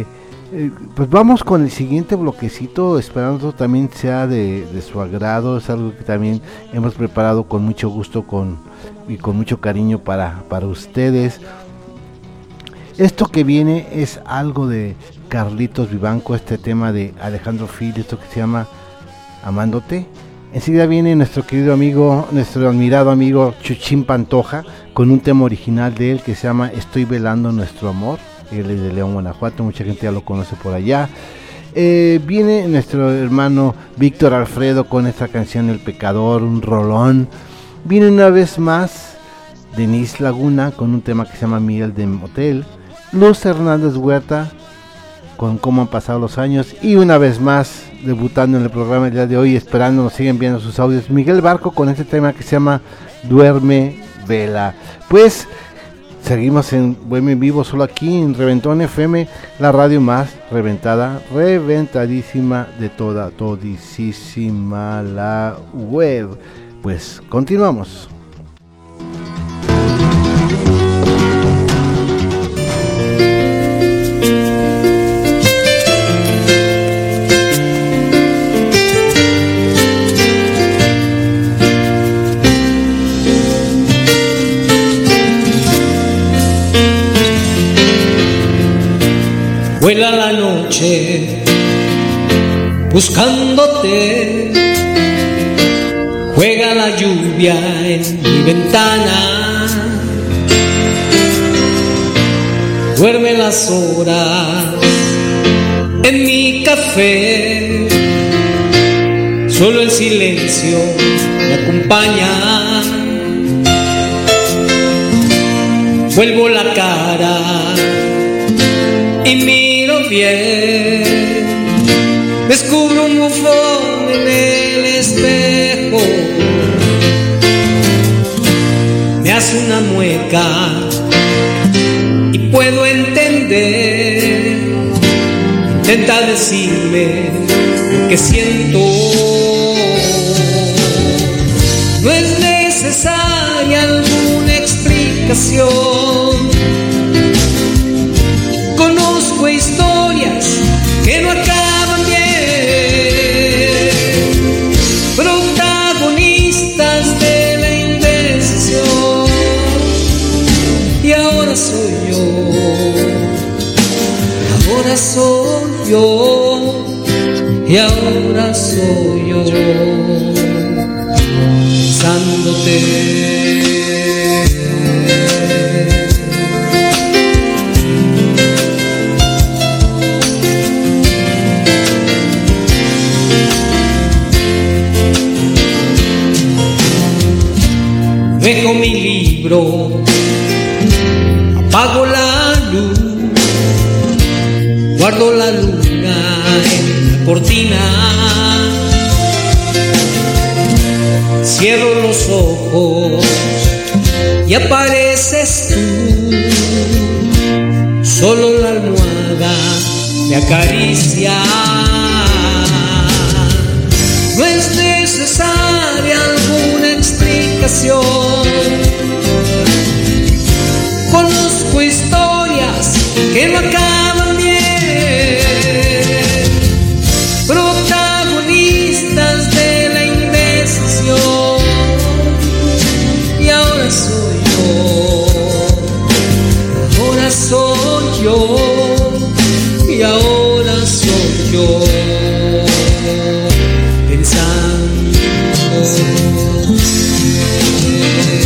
Pues vamos con el siguiente bloquecito, esperando también sea de su agrado. Es algo que también hemos preparado con mucho gusto y con mucho cariño para ustedes. Esto que viene es algo de Carlitos Vivanco, este tema de Alejandro Fil, esto que se llama Amándote. Enseguida viene nuestro querido amigo, nuestro admirado amigo Chuchín Pantoja, con un tema original de él que se llama Estoy velando nuestro amor. Él es de León, Guanajuato, mucha gente ya lo conoce por allá. Viene nuestro hermano Víctor Alfredo con esta canción El Pecador, un rolón. Viene una vez más Denise Laguna con un tema que se llama Miel de Motel. Luz Hernández Huerta con Cómo han pasado los años. Y una vez más, debutando en el programa el día de hoy, esperando nos siguen viendo sus audios, Miguel Barco con este tema que se llama Duerme Vela. Pues seguimos en Bohemia en Vivo, solo aquí en Reventón FM, la radio más reventada, reventadísima de todisísima la web. Pues continuamos. Vuela la noche buscándote, juega la lluvia en mi ventana, duerme las horas en mi café, solo el silencio me acompaña, vuelvo la cara y miro bien, descubro un bufón en el espejo, me hace una mueca y puedo entender, intenta decirme lo que siento, no es necesaria alguna explicación. Conozco historias que no acaban bien, protagonistas de la indecisión, y ahora soy yo, y ahora soy yo, pensándote. Dejo mi libro, apago la luz, guardo la luna en la cortina, cierro los ojos y apareces tú, solo la almohada me acaricia, no es necesaria alguna explicación. Conozco historias que no acaban bien, protagonistas de la indecisión, y ahora soy yo, y ahora soy yo, pensando.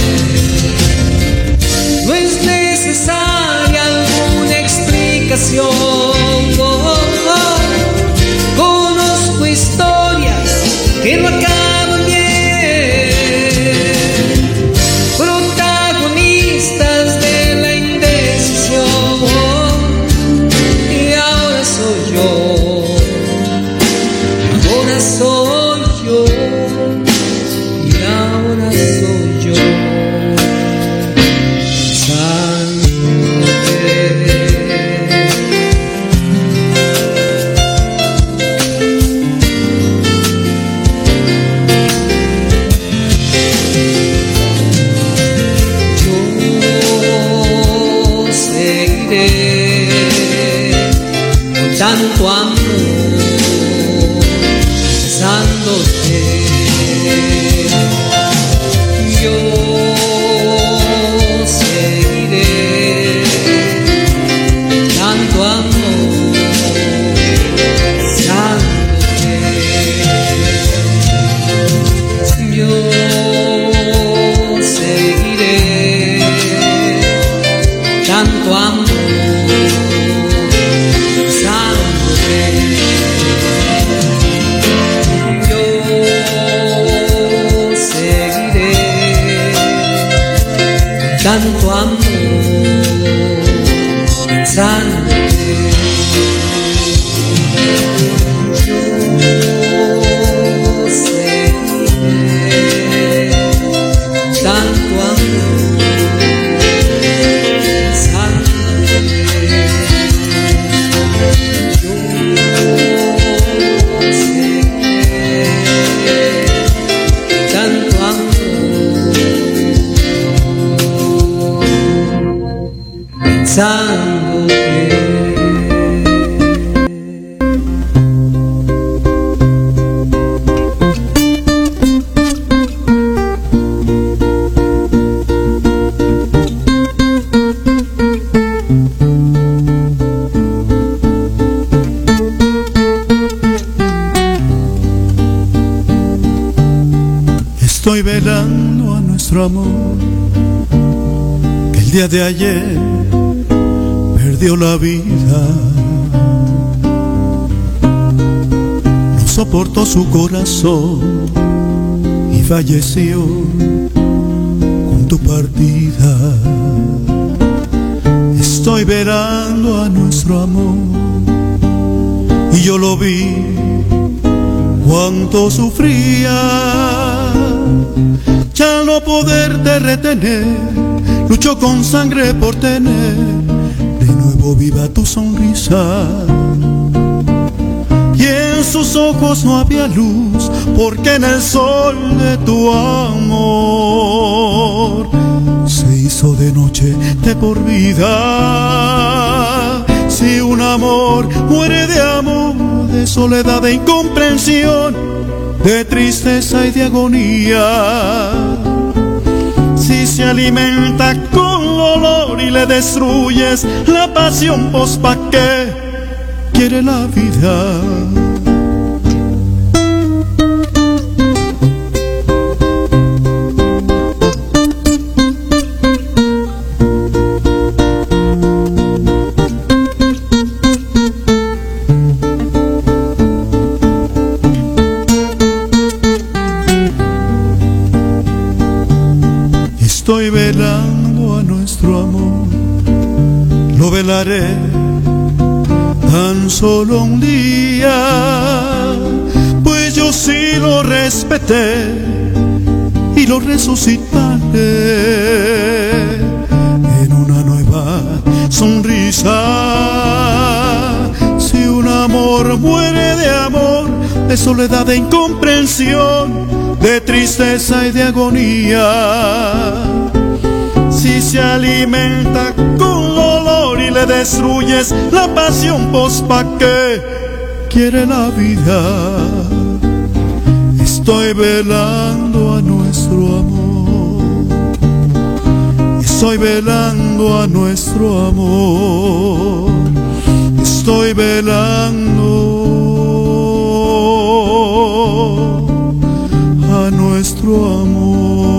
tanto amor, pensándote. Yo seguiré con tanto amor, pensándote. Yo seguiré tanto amor. Estoy velando a nuestro amor, que el día de ayer perdió la vida. No soportó su corazón y falleció con tu partida. Estoy velando a nuestro amor y yo lo vi cuánto sufría. Ya no poderte retener, luchó con sangre por tener de nuevo viva tu sonrisa. Y en sus ojos no había luz, porque en el sol de tu amor se hizo de noche de por vida. Si un amor muere de amor, de soledad, de incomprensión, de tristeza y de agonía, si se alimenta con dolor y le destruyes la pasión, pues ¿pa' qué quiere la vida? Estoy velando a nuestro amor, lo velaré tan solo un día, pues yo sí lo respeté y lo resucitaré en una nueva sonrisa. Si un amor muere de amor, de soledad, de incomprensión, de tristeza y de agonía, si se alimenta con dolor y le destruyes la pasión, pues ¿pa' qué quiere la vida? Estoy velando a nuestro amor, estoy velando a nuestro amor, estoy velando a nuestro amor.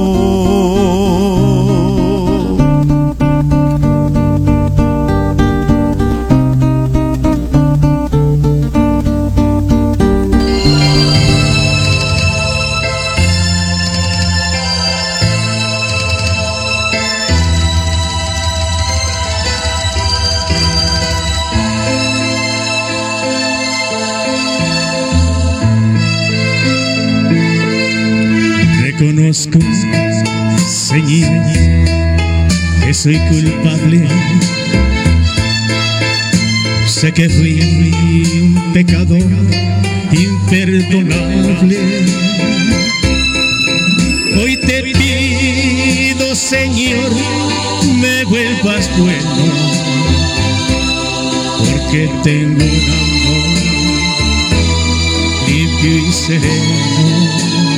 Reconozco, Señor, que soy culpable. Sé que fui un pecador imperdonable. Hoy te pido, Señor, me vuelvas bueno, porque tengo un amor limpio y sereno.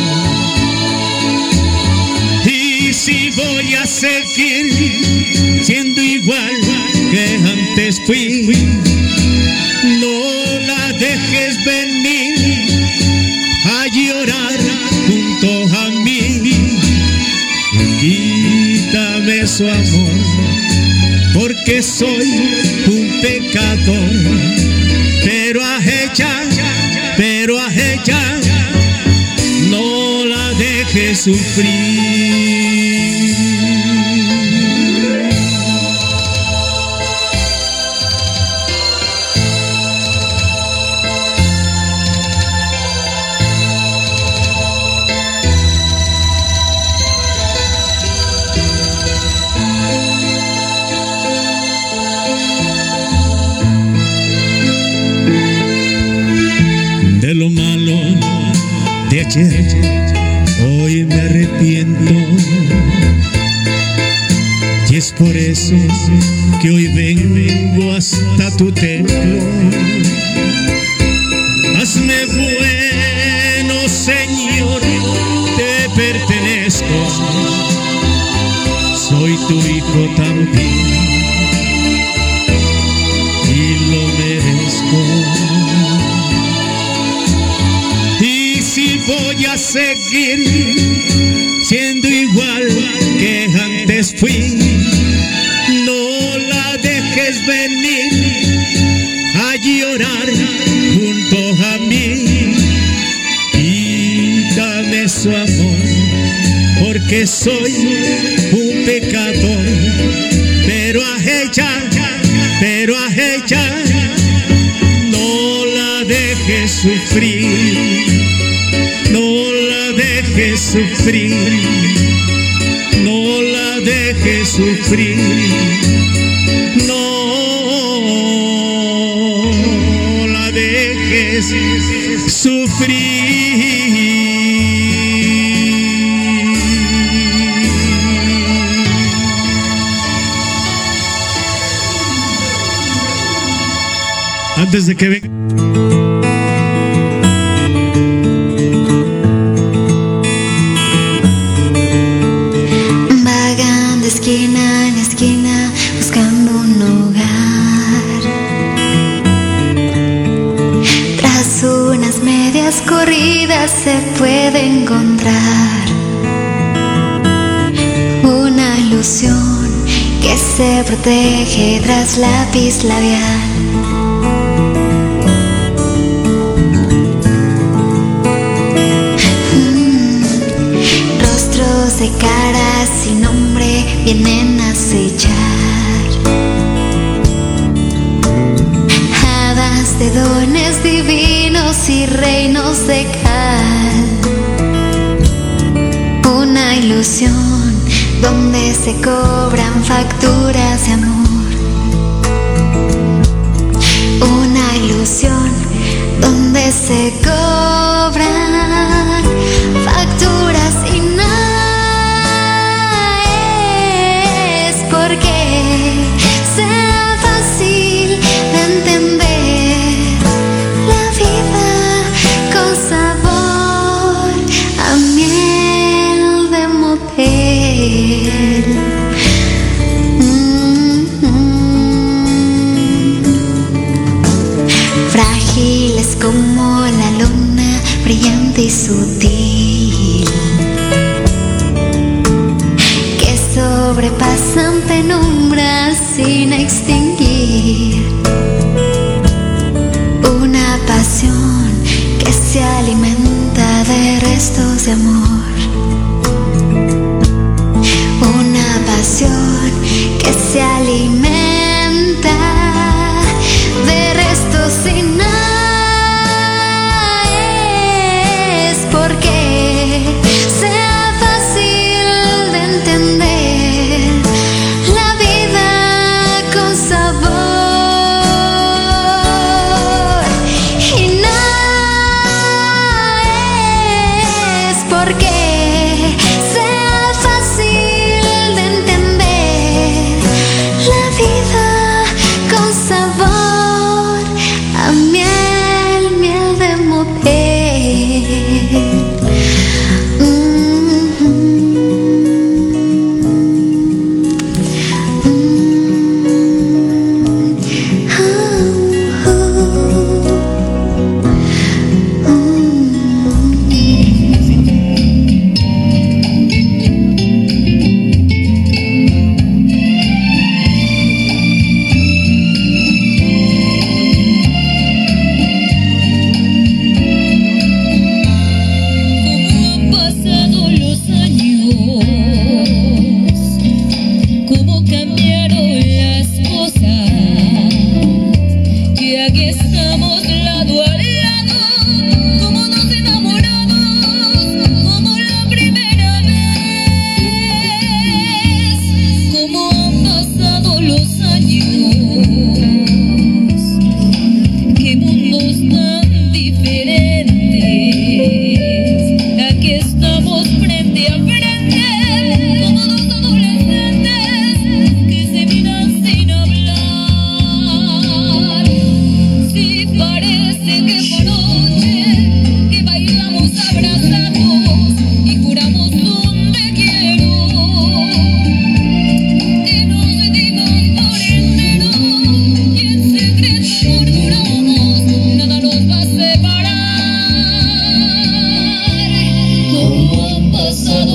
Si voy a seguir siendo igual que antes fui, no la dejes venir a llorar junto a mí. Quítame su amor, porque soy un pecador, pero a ella no la dejes sufrir. De lo malo de ayer, hoy me arrepiento, y es por eso que hoy vengo hasta tu templo. Hazme bueno, Señor, te pertenezco, soy tu hijo también y lo merezco. Si voy a seguir siendo igual que antes fui, no la dejes venir a llorar junto a mí y dame su amor, porque soy un pecador, pero a ella no la dejes sufrir. No la dejes sufrir, no la dejes sufrir, no la dejes sufrir. Antes de que venga. Esquina en esquina buscando un hogar, tras unas medias corridas se puede encontrar una ilusión que se protege tras lápiz labial. Rostros de caras sin nombre vienen a acechar, hadas de dones divinos y reinos de cal, una ilusión donde se cobran facturas de amor, una ilusión donde se cobran facturas y nada. Porque sea fácil de entender la vida con sabor a miel de motel. Frágiles como la luna, brillante y sutil, sobrepasan penumbras sin extinguir, una pasión que se alimenta de restos de amor, una pasión que se alimenta de restos sin nada, es porque sea fácil de entender la vida con sabor y nada, es porque sea fácil de entender la vida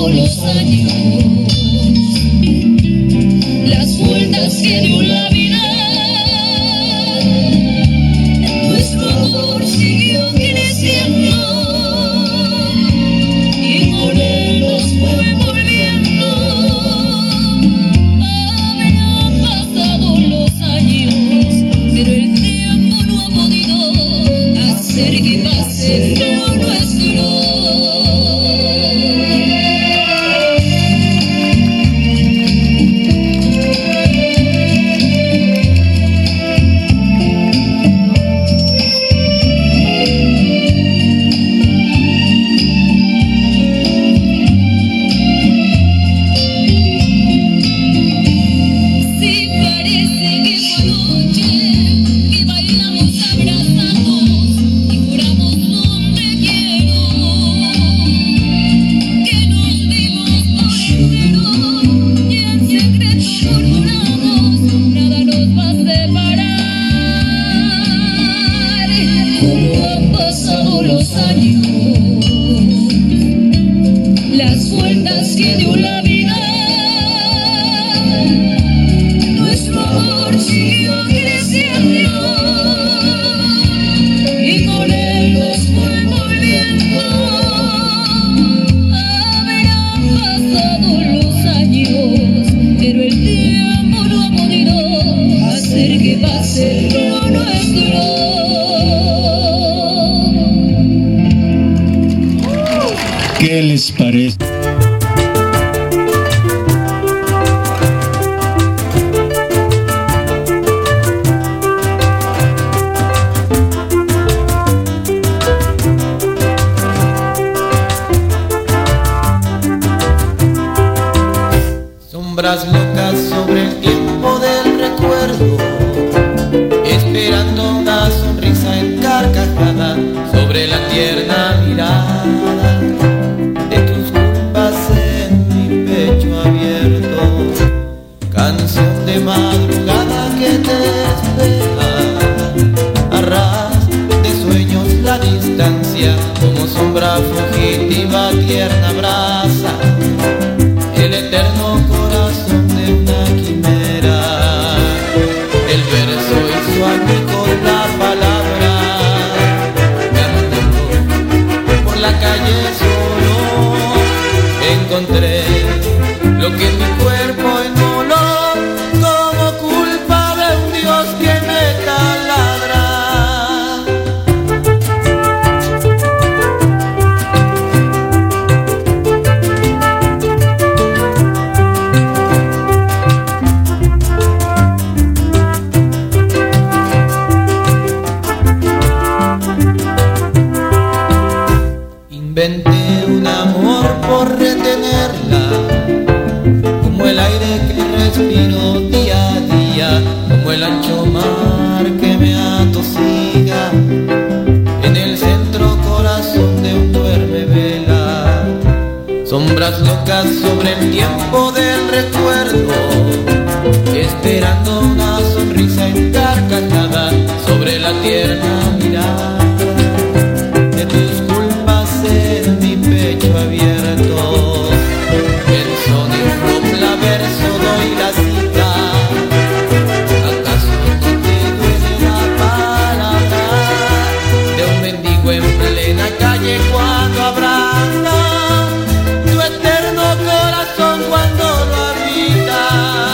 pasado los años, las vueltas que dio la vida, nuestro amor siguió creciendo y con él nos fue volviendo. Habrán pasado los años, pero el tiempo no ha podido hacer que pase lo nuestro. Las vueltas que dio la vida, nuestro amor siguió creciendo y con él nos fue volviendo. Habrán pasado los años, pero el tiempo no ha podido hacer que pase lo nuestro. ¿Qué les parece? Sombras locas sobre el tiempo del recuerdo, esperando una sonrisa encarcajada sobre la tierna mirada. Canción de madrugada que te espera, a ras de sueños la distancia, como sombra fugitiva tierna abraza el eterno corazón de una quimera. El verso hizo aquí con la palabra, cantando por la calle solo, encontré lo que en mi cuerpo enmoló, como culpa de un Dios que me taladra. Inventé un amor por retenerla, como el aire que respiro día a día, como el ancho mar que me atosiga en el centro corazón de un duerme vela. Sombras locas sobre el tiempo del recuerdo, esperando una sonrisa encarcajada sobre la tierna mirada de tus culpas en mi pecho abierto. Verso de un copla, verso doy la cita. ¿Acaso no te duele la palabra de un mendigo en plena calle cuando abraza tu eterno corazón cuando lo habita?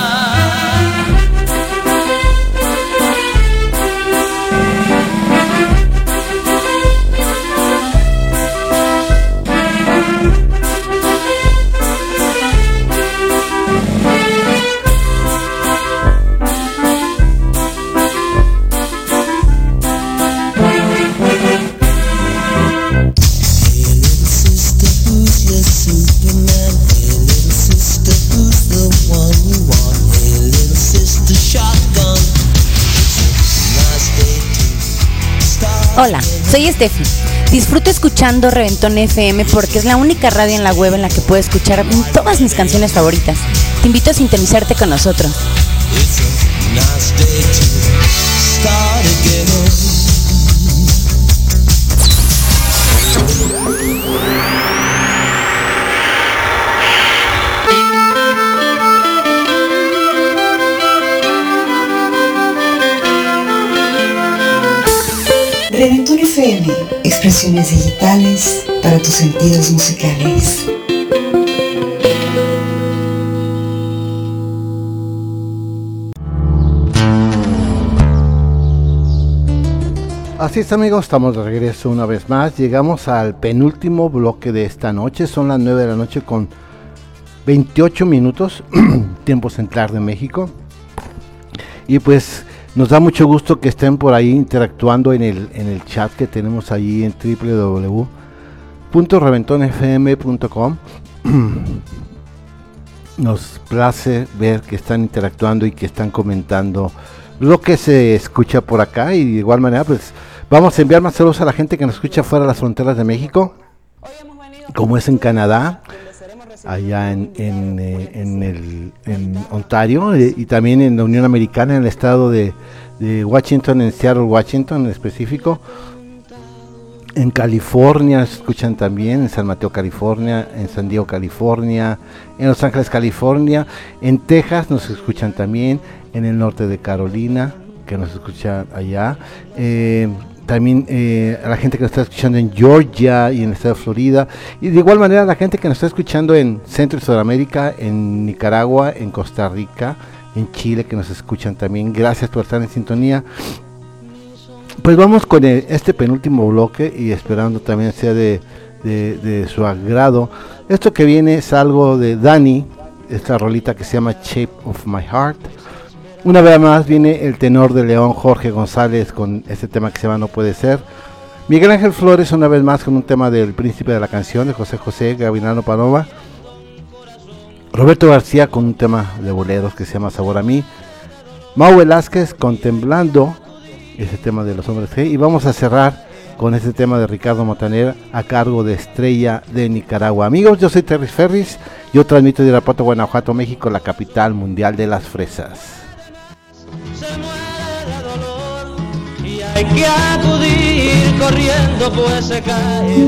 Hola, soy Steffi. Disfruto escuchando Reventón FM porque es la única radio en la web en la que puedo escuchar todas mis canciones favoritas. Te invito a sintonizarte con nosotros. expresiones digitales para tus sentidos musicales. Así es, amigos, estamos de regreso una vez más. Llegamos al penúltimo bloque de esta noche. Son las 9 de la noche con 28 minutos, tiempo central de México. Y pues nos da mucho gusto que estén por ahí interactuando en el chat que tenemos allí en www.reventonfm.com. Nos place ver que están interactuando y que están comentando lo que se escucha por acá, y de igual manera pues vamos a enviar más saludos a la gente que nos escucha fuera de las fronteras de México, como es en Canadá, allá en Ontario, y también en la Unión Americana, en el estado de Washington, en Seattle, Washington en específico. En California nos escuchan también, en San Mateo, California, en San Diego, California, en Los Ángeles, California, en Texas nos escuchan también, en el norte de Carolina, que nos escucha allá, también a la gente que nos está escuchando en Georgia y en el estado de Florida, y de igual manera a la gente que nos está escuchando en Centro y Sudamérica, en Nicaragua, en Costa Rica, en Chile, que nos escuchan también. Gracias por estar en sintonía. Pues vamos con este penúltimo bloque, y esperando también sea de su agrado. Esto que viene es algo de Dani, esta rolita que se llama Shape of My Heart. Una vez más viene el tenor de León, Jorge González, con este tema que se llama No Puede Ser. Miguel Ángel Flores una vez más con un tema del Príncipe de la Canción de José José, Gavilano Paloma. Roberto García con un tema de boleros que se llama Sabor a Mí. Mau Velázquez con Temblando, ese tema de los hombres G. Y vamos a cerrar con este tema de Ricardo Montaner a cargo de Estrella de Nicaragua. Amigos, yo soy Terry Ferris, yo transmito de Irapuato, Guanajuato, México, la capital mundial de las fresas. Hay que acudir corriendo, pues se cae.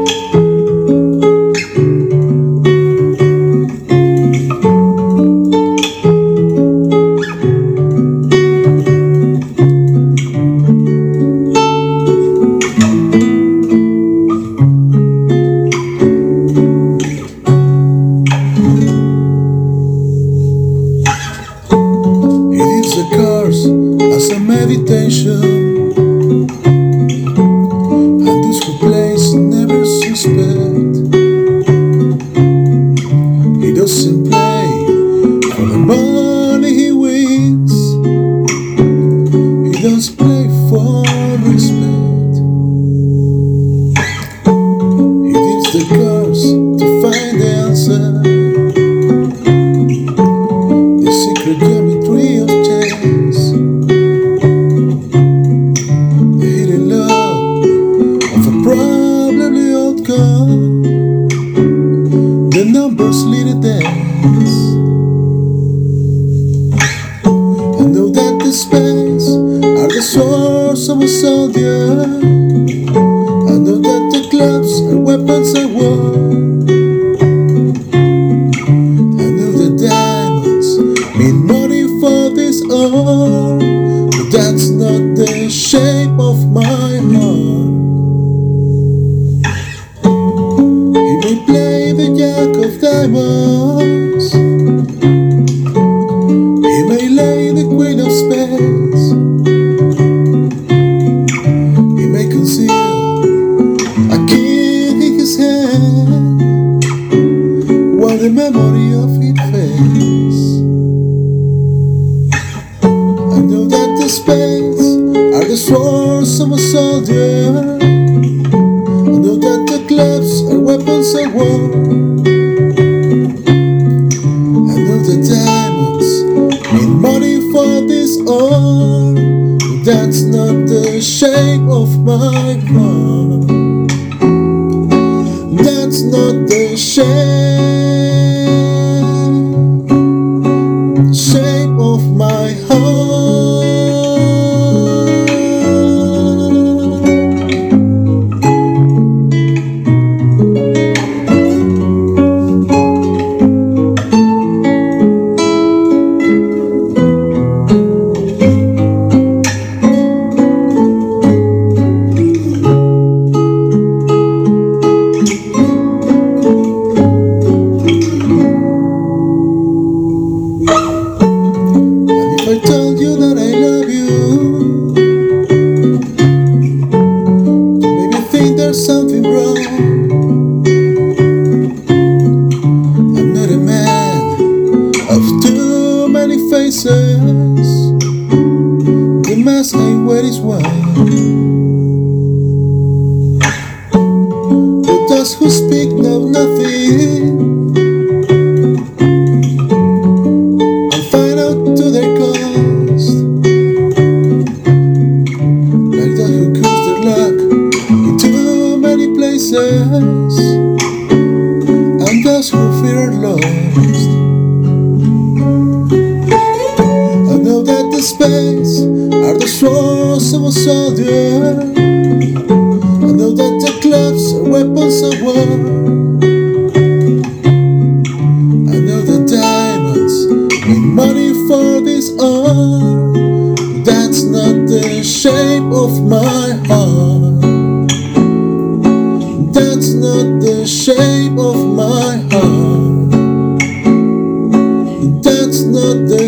It is a curse as a meditation. He doesn't play for the money he wins. He doesn't play for respect. He needs the curse to find the answer. The secret geometry of chance. The hidden love of a probably outcome. The numbers lead a dance. I know that the space are the source of a soldier. I know that the clubs are weapons of war. I know the diamonds mean money for this art, but that's not the shape of my heart. He may play the jack of diamonds. He may lay the queen of spades. He may conceal a king in his hand while the memory of it fades. I know that the spades are the swords of a soldier. I know that the clubs are weapons of war. I know the diamonds mean money for this art, but that's not the shape of my heart. That's not the shape of my heart. nothing and find out to their cost. Like those who cruise their luck in too many places, and those who fear are lost. I know that the space are the swords of a soldier. I know that the clubs are weapons of war. I know that diamonds need money for this art. That's not the shape of my heart. That's not the shape of my heart. That's not the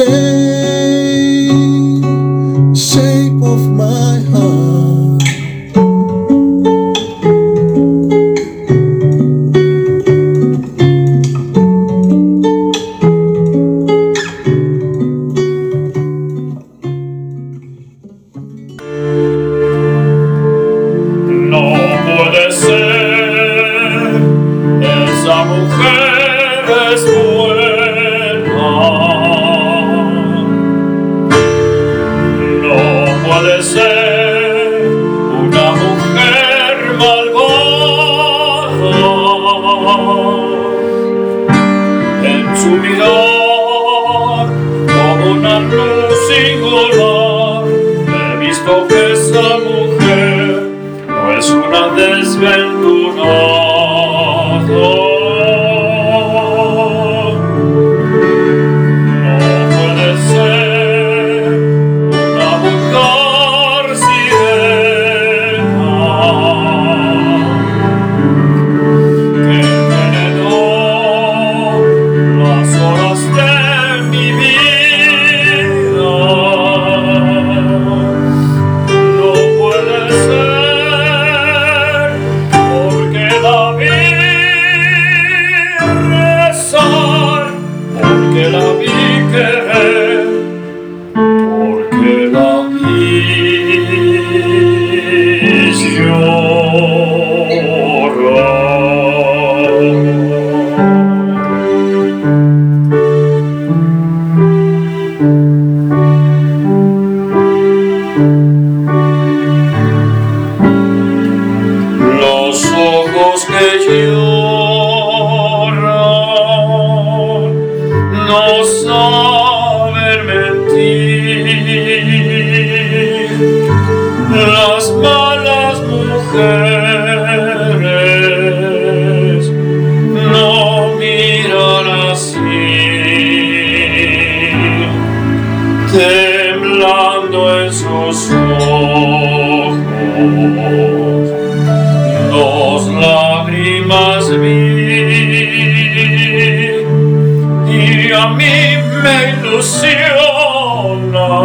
shape of my heart. No puede ser, esa mujer es buena. No puede ser una mujer malvada. En su mirar, como una luz singular, he visto que esa mujer no es una desventurada. No puede ser una mujer sirena que envenenó las horas de mi vida. No puede ser, porque la vi rezar, porque la vi querer, porque la vi llorar. Los ojos que lloran no saben mentir. Las malas mujeres no miran así, temblando en sus ojos. Dos lágrimas vi y a mí me ilusiona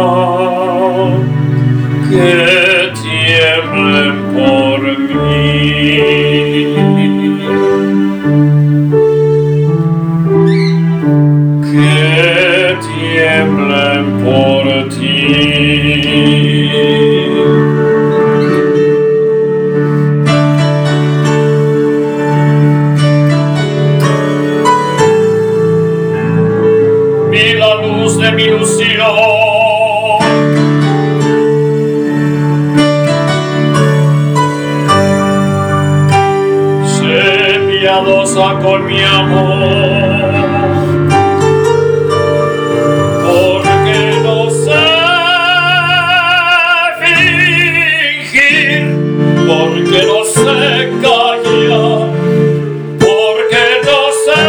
que tiemblen por mí. Que tiemblen por ti. Vi la luz de mi ilusión, sé piadosa con mi amor, porque no sé fingir, porque no sé callar, porque no sé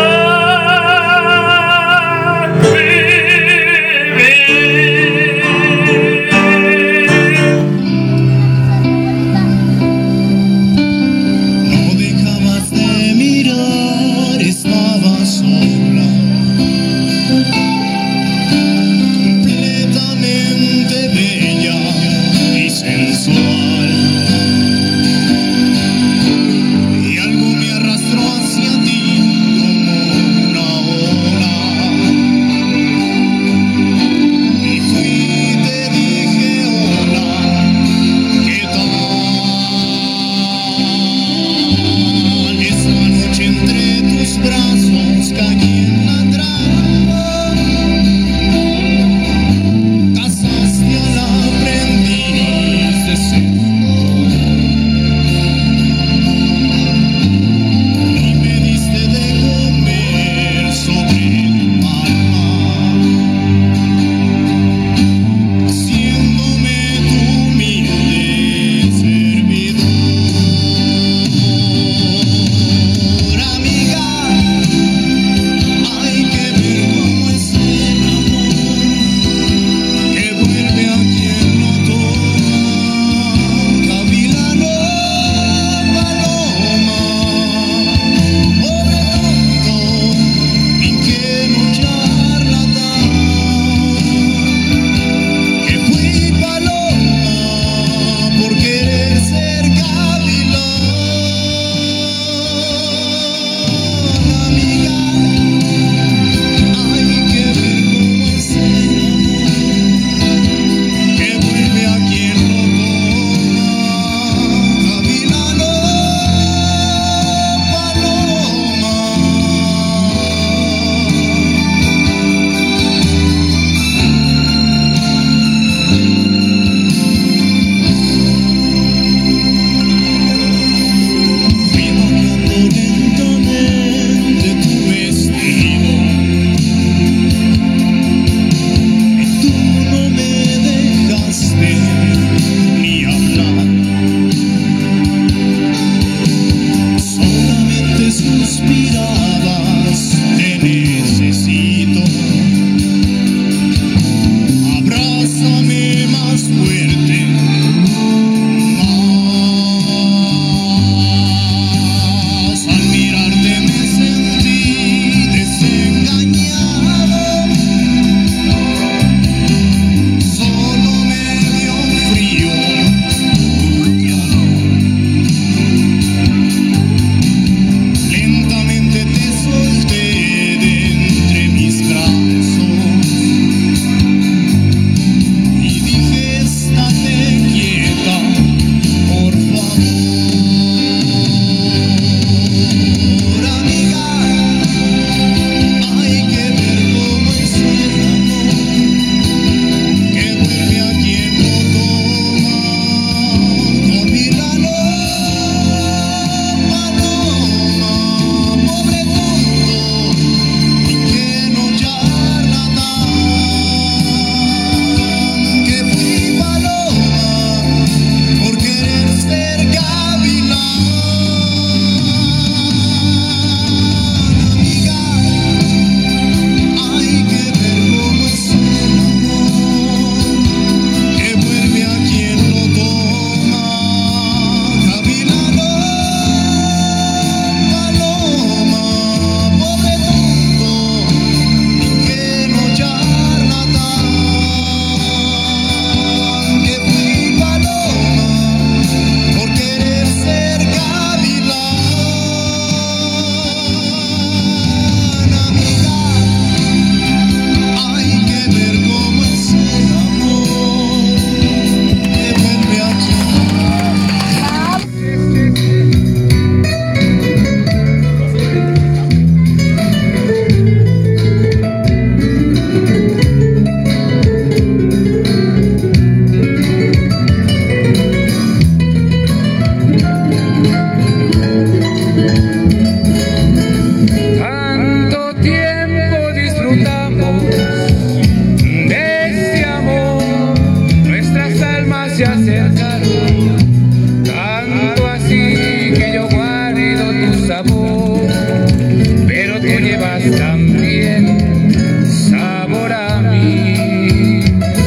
llevas también sabor a mí.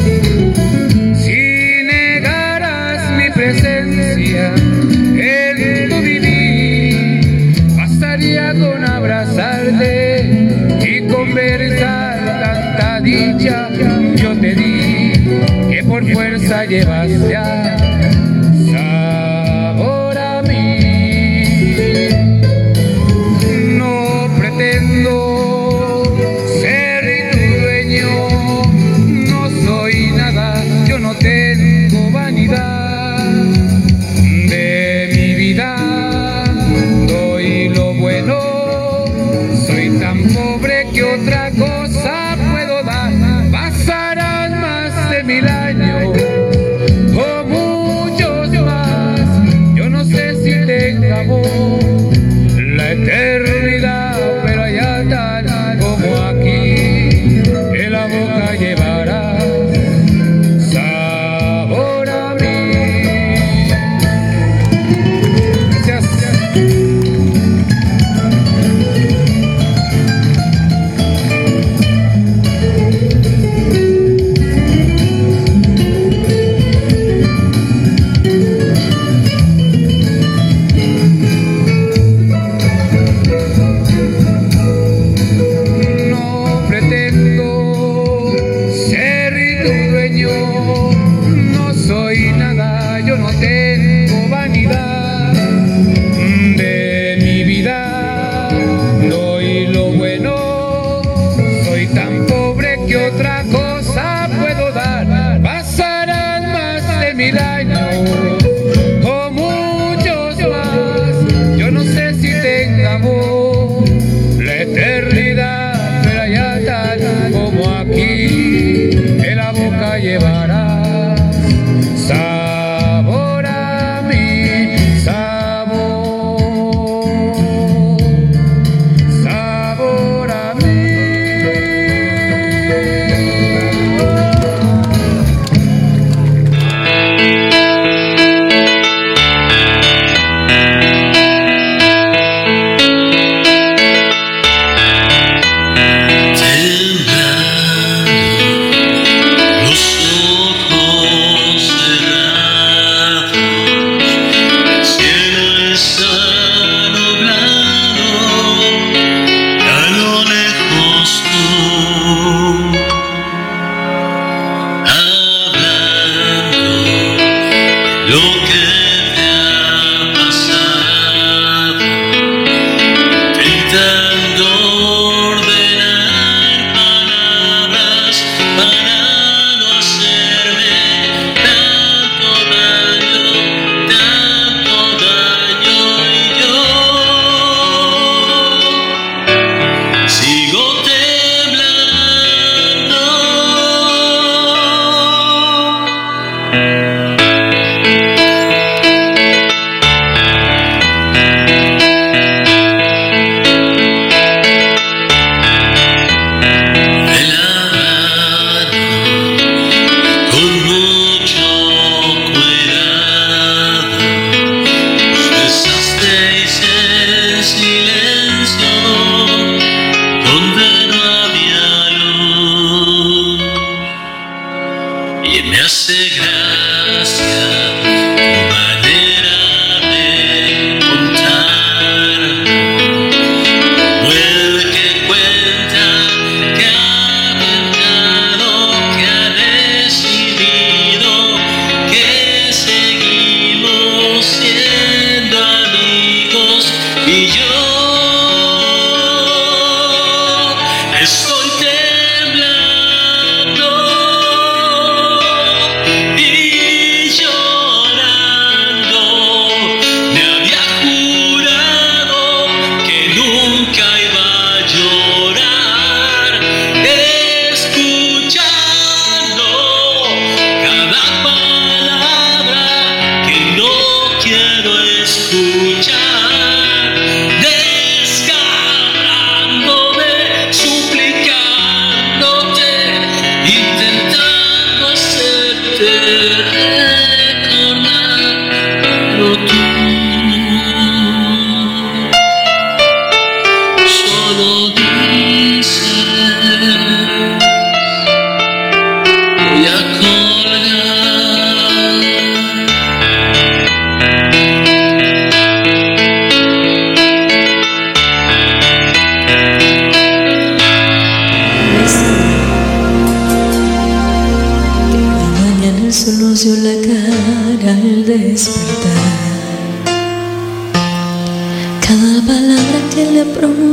Si negaras mi presencia en tu vivir, bastaría con abrazarte y conversar. Tanta dicha yo te di, que por fuerza llevas ya sabor a mí. No pretendo ser tu dueño, no soy nada, yo no tengo vanidad. De mi vida doy lo bueno, soy tan pobre que otra cosa puedo dar. Pasarán más de 1000 años o muchos más, yo no sé si tenga voz la eternidad, pero allá tal como aquí, en la boca llevarás sabor a mí. Gracias.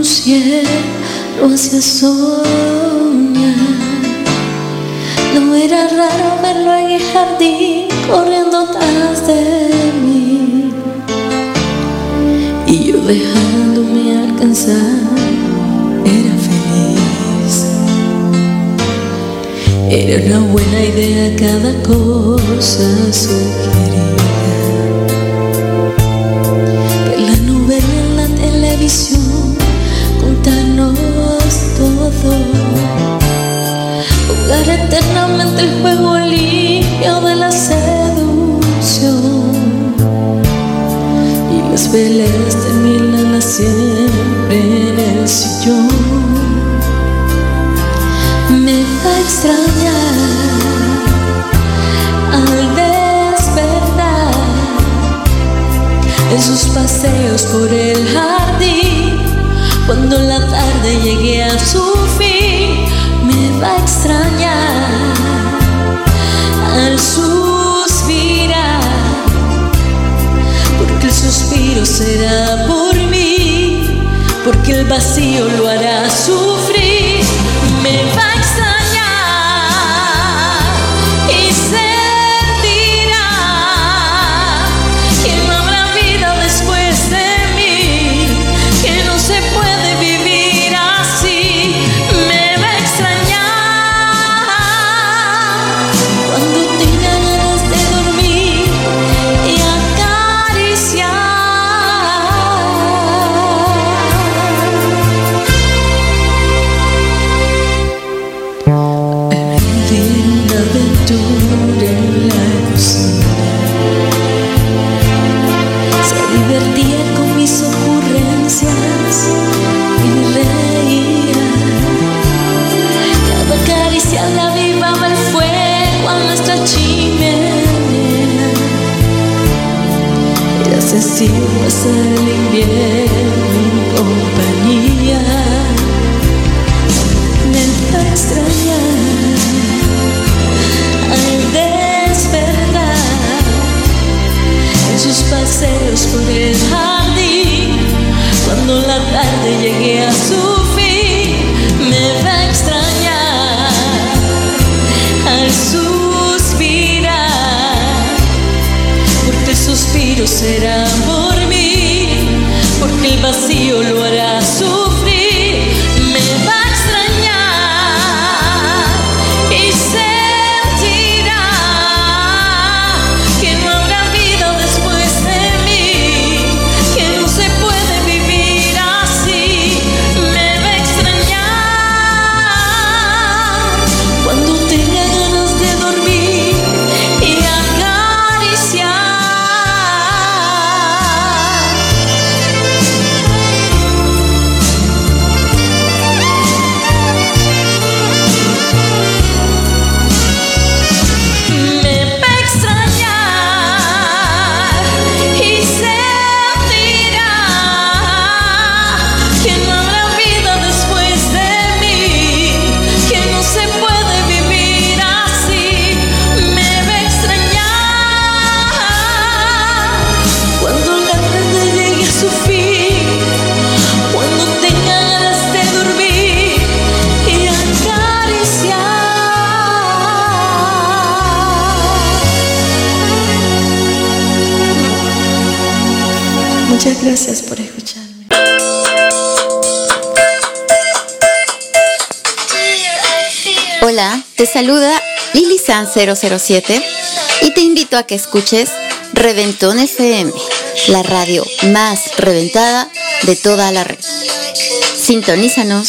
tu cielo hacía soñar. No era raro verlo en el jardín corriendo tras de mí, y yo dejándome alcanzar era feliz. Era una buena idea cada cosa sugerida. Ver la novela en la televisión, contarnos todo, jugar eternamente el juego limpio de la seducción, y las peleas terminan siempre en el sillón. Me va a extrañar al despertar, esos paseos por el jardín, cuando la tarde llegue a su fin. Me va a extrañar al suspirar, porque el suspiro será por mí, porque el vacío lo hará sufrir. Me va a extrañar y sentirá que no habrá vida después de mí, que no se puede vivir así. Me va a extrañar cuando tenga ganas de dormir y acariciar. Una aventura en la cocina, se divertía con mis ocurrencias y reía. Cada caricia le avivaba el fuego a nuestra chimenea. Era sencillo pasar el invierno en compañía. Me va a extrañar al despertar, en sus paseos por el jardín, cuando la tarde llegue a su fin. Me va a extrañar al suspirar, porque el suspiro será por mí, porque el vacío lo hará sufrir. Me va a extrañar y sentirá que no habrá vida después de mí, que no se puede vivir así. Me va a extrañar cuando tenga ganas de dormir y acariciar. Me va a extrañar y sentirá que no habrá vida después de mí, que no se puede vivir así. Me va a extrañar cuando la tarde llegue a su fin, cuando tenga ganas de dormir y acariciar. Muchas gracias por escucharme. Hola, te saluda Lili San 007 y te invito a que escuches Reventón FM, la radio más reventada de toda la red. Sintonízanos.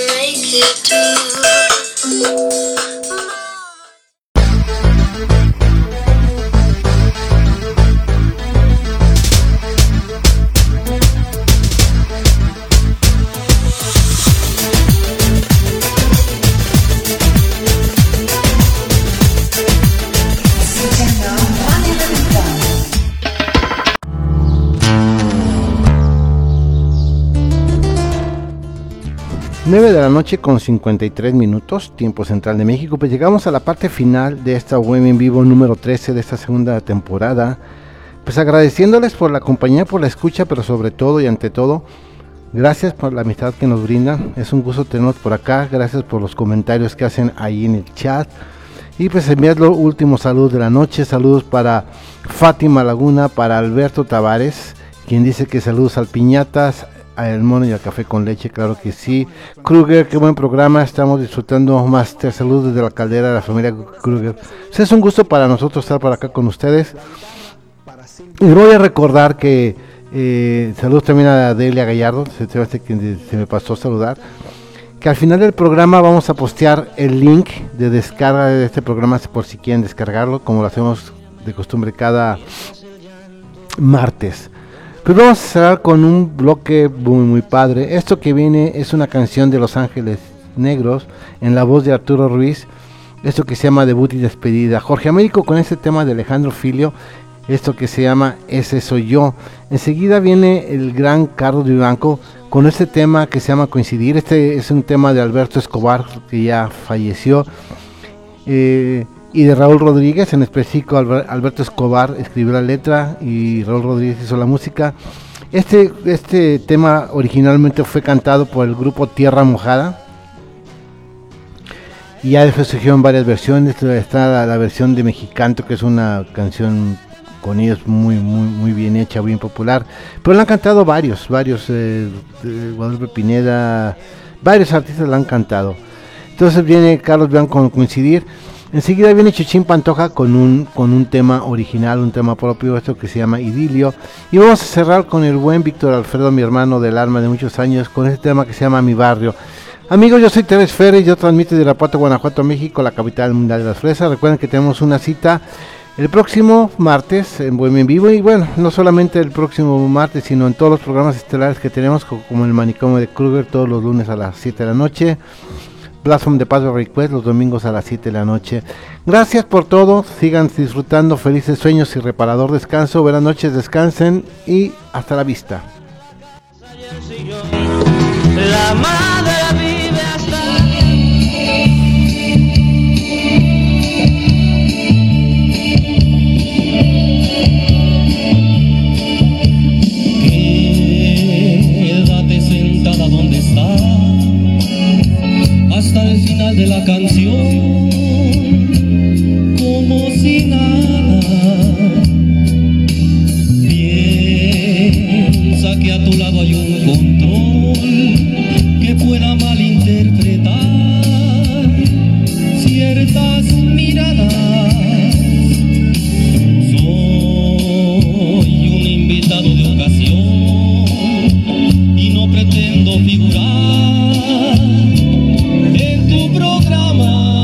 Nueve de la noche con 53 minutos, tiempo central de México. Pues llegamos a la parte final de esta web en vivo número 13 de esta segunda temporada. Pues agradeciéndoles por la compañía, por la escucha, pero sobre todo y ante todo Gracias por la amistad que nos brindan, es un gusto tenerlos por acá, gracias por los comentarios que hacen ahí en el chat. Y pues enviar los últimos saludos de la noche, saludos para Fátima Laguna, para Alberto Tavares, quien dice que saludos al Piñatas, al Mono y al Café con Leche, claro que sí. Kruger, qué buen programa, estamos disfrutando más. Saludos desde la caldera de la familia Kruger. Pues es un gusto para nosotros estar por acá con ustedes. Y voy a recordar que saludos también a Delia Gallardo, se me pasó a saludar, que al final del programa vamos a postear el link de descarga de este programa por si quieren descargarlo, como lo hacemos de costumbre cada martes. Pues vamos a cerrar con un bloque muy padre. Esto que viene es una canción de Los Ángeles Negros en la voz de Arturo Ruiz. Esto que se llama Debut y Despedida. Jorge Américo con este tema de Alejandro Filio. Esto que se llama Ese Soy Yo. Enseguida viene el gran Carlos Vivanco con este tema que se llama Coincidir. Este es un tema de Alberto Escobar, que ya falleció. Y de Raúl Rodríguez, en específico Alberto Escobar escribió la letra y Raúl Rodríguez hizo la música. Este tema originalmente fue cantado por el grupo Tierra Mojada y ya después surgió en varias versiones. Está la versión de Mexicanto, que es una canción con ellos muy bien hecha, bien popular, pero la han cantado varios Guadalupe Pineda, varios artistas la han cantado. Entonces viene Carlos Blanco con Coincidir. Enseguida viene Chuchín Pantoja con un tema original, un tema propio, esto que se llama Idilio. Y vamos a cerrar con el buen Víctor Alfredo, mi hermano del alma de muchos años, con este tema que se llama Mi Barrio. Amigos, yo soy Teres Ferrer y yo transmito de Irapuato, Guanajuato, México, la capital mundial de las fresas. Recuerden que tenemos una cita el próximo martes en Bohemia en Vivo. Y bueno, no solamente el próximo martes, sino en todos los programas estelares que tenemos, como el Manicomio de Kruger, todos los lunes a las 7 de la noche. Blast from the Past Request los domingos a las 7 de la noche. Gracias por todo, sigan disfrutando, felices sueños y reparador descanso. Buenas noches, descansen y hasta la vista. La madre vive hasta quédate sentada donde estás hasta el final de la canción, como si nada. Piensa que a tu lado hay un control que pueda malinterpretar ciertas miradas. Soy un invitado de ocasión y no pretendo figurar en tu programa.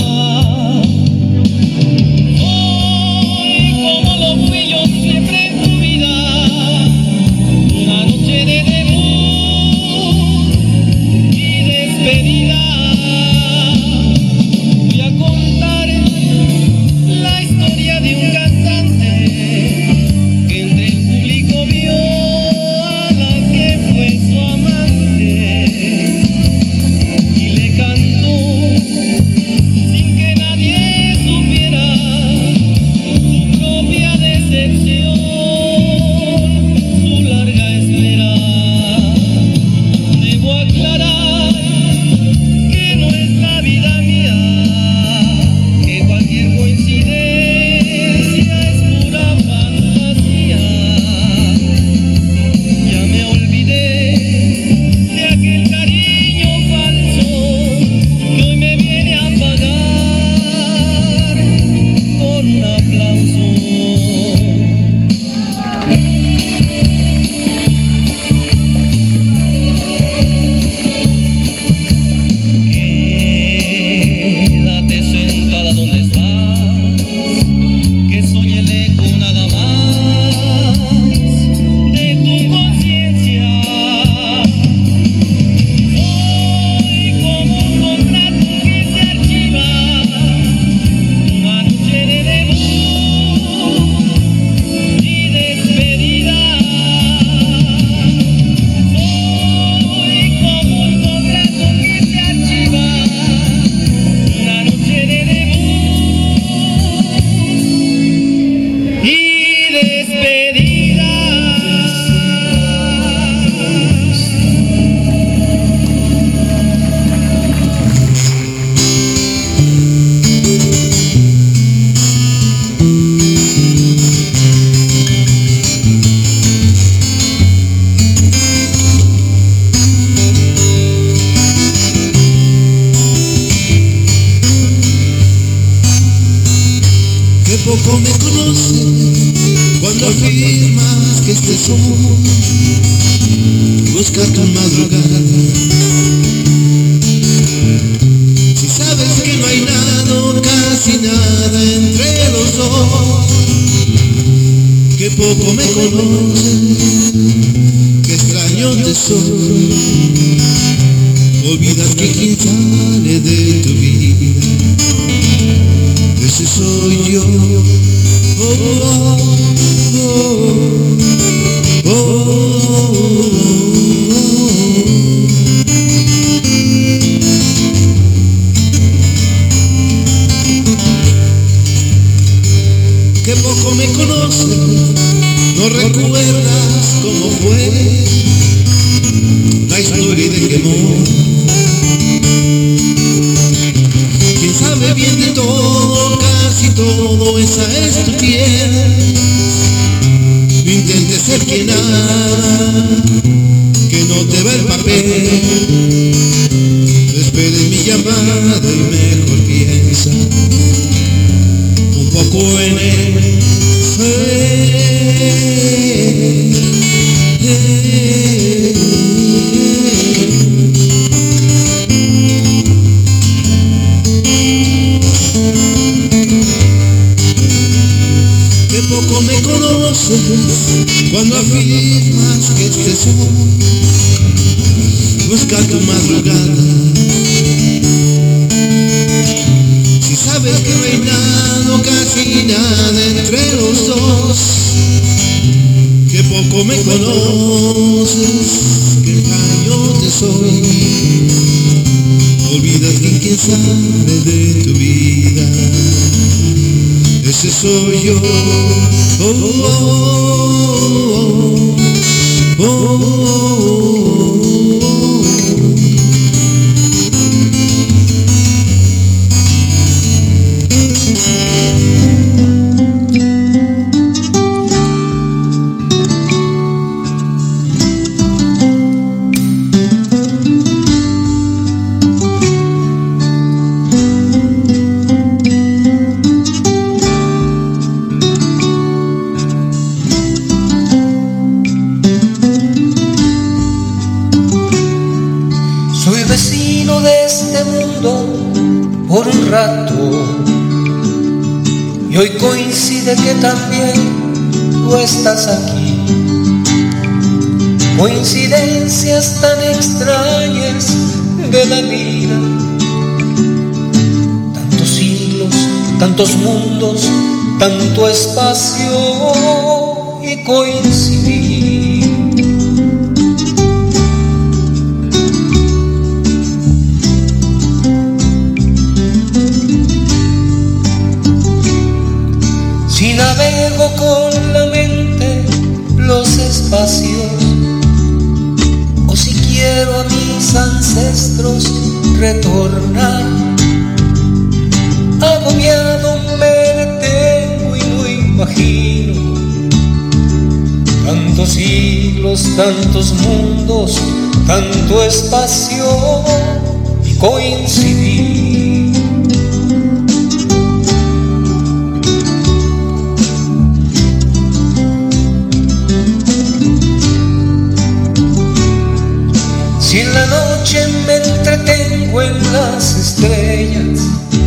Soy como lo fui yo siempre en tu vida, una noche de debut poco me conoces cuando afirmas que este sol busca tu madrugada. Si sabes que no hay nada, casi nada entre los dos, que poco me conoces, que extraño te soy. Olvidas que quien sale de tu vida, ese soy yo. Que poco me conoces, no recuerdas cómo fue la historia de que amor. Quien sabe bien de todo, casi todo, esa es tu piel. No intentes ser quien nada, que no te va el papel. No esperes mi llamada y mejor piensa un poco en él. Que poco me conoces cuando afirmas que este sol busca tu madrugada. Si sabes que no hay nada, casi nada entre los dos, que poco me conoces, que extraño te soy. Olvidas que quien sabe de tu vida, ese soy yo. Por un rato, y hoy coincide que también tú estás aquí. Coincidencias tan extrañas de la vida, tantos siglos, tantos mundos, tanto espacio y coincidir. Si navego con la mente los espacios, o si quiero a mis ancestros retornar, agobiado me detengo y no imagino tantos siglos, tantos mundos, tanto espacio y coincidir. Si en la noche me entretengo en las estrellas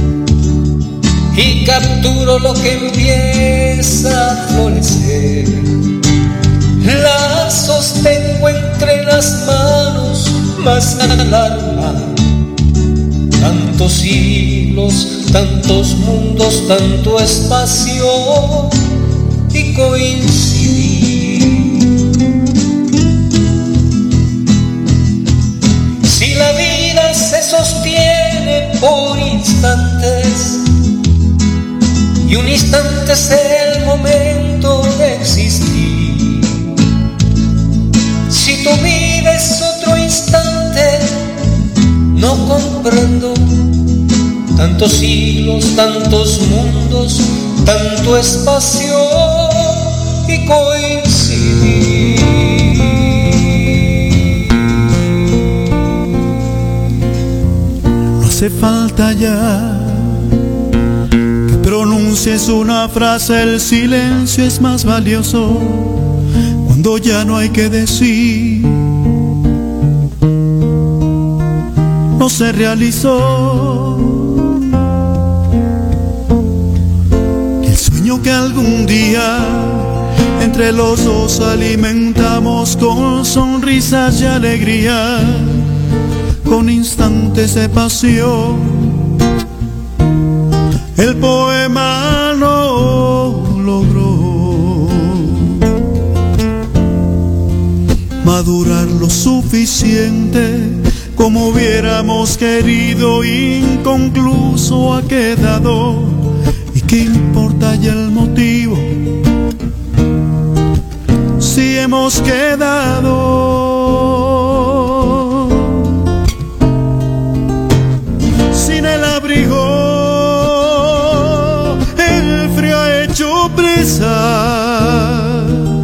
y capturo lo que empieza a florecer, la sostengo entre las manos más al alma. Tantos siglos, tantos mundos, tanto espacio y coincidir. Si la vida se sostiene por instantes y un instante es el momento de existir, si tú vives otro instante, no comprendo tantos siglos, tantos mundos, tanto espacio y coincidir. No hace falta ya que pronuncie pronuncies una frase, el silencio es más valioso. Cuando ya no hay que decir, no se realizó el sueño que algún día entre los dos alimentamos con sonrisas y alegría, con instantes de pasión. El poema no logró madurar lo suficiente como hubiéramos querido, inconcluso ha quedado. ¿Y qué importa ya el motivo si hemos quedado sin el abrigo? El frío ha hecho presa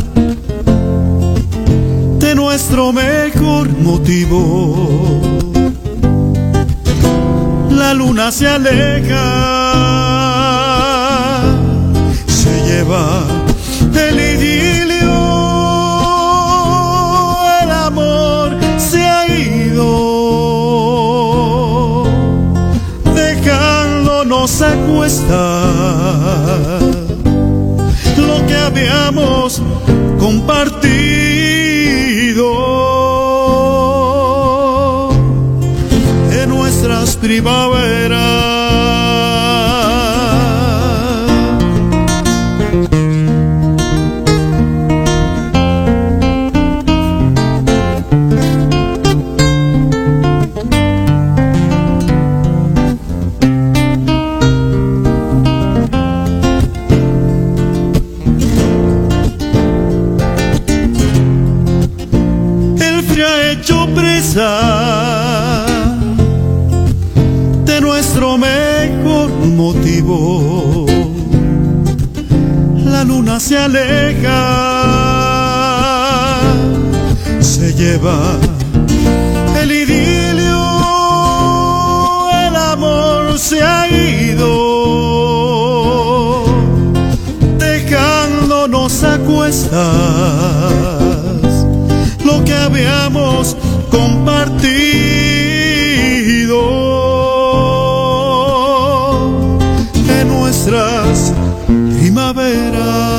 de nuestro mejor motivo. La luna se aleja, se lleva el idilio, el amor se ha ido, dejándonos a cuestas lo que habíamos compartido en nuestras primaveras. De nuestro mejor motivo, la luna se aleja, se lleva el idilio, el amor se ha ido, dejándonos a cuestas lo que habíamos compartido en nuestras primaveras.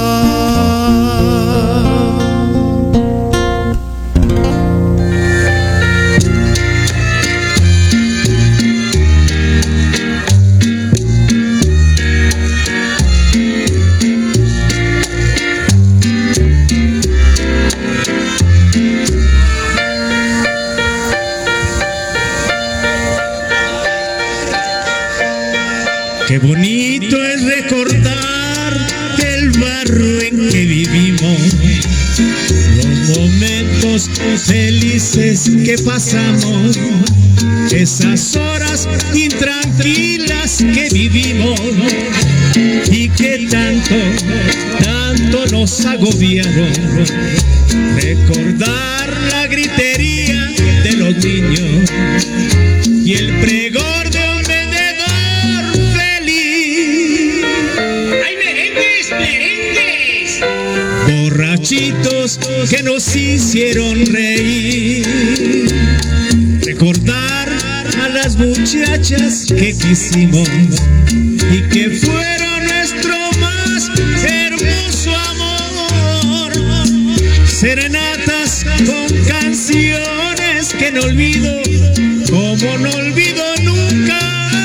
Qué bonito es recordar el barrio en que vivimos, los momentos felices que pasamos, esas horas intranquilas que vivimos y que tanto nos agobiaron. Recordar la gritería de los niños y el pregón de un vendedor feliz. ¡Ay, merengues, merengues! Borrachitos que nos hicieron reír. Recordar a las muchachas que quisimos y que fueron nuestro más hermoso amor. Serenatas con canciones que no olvido, como no olvido nunca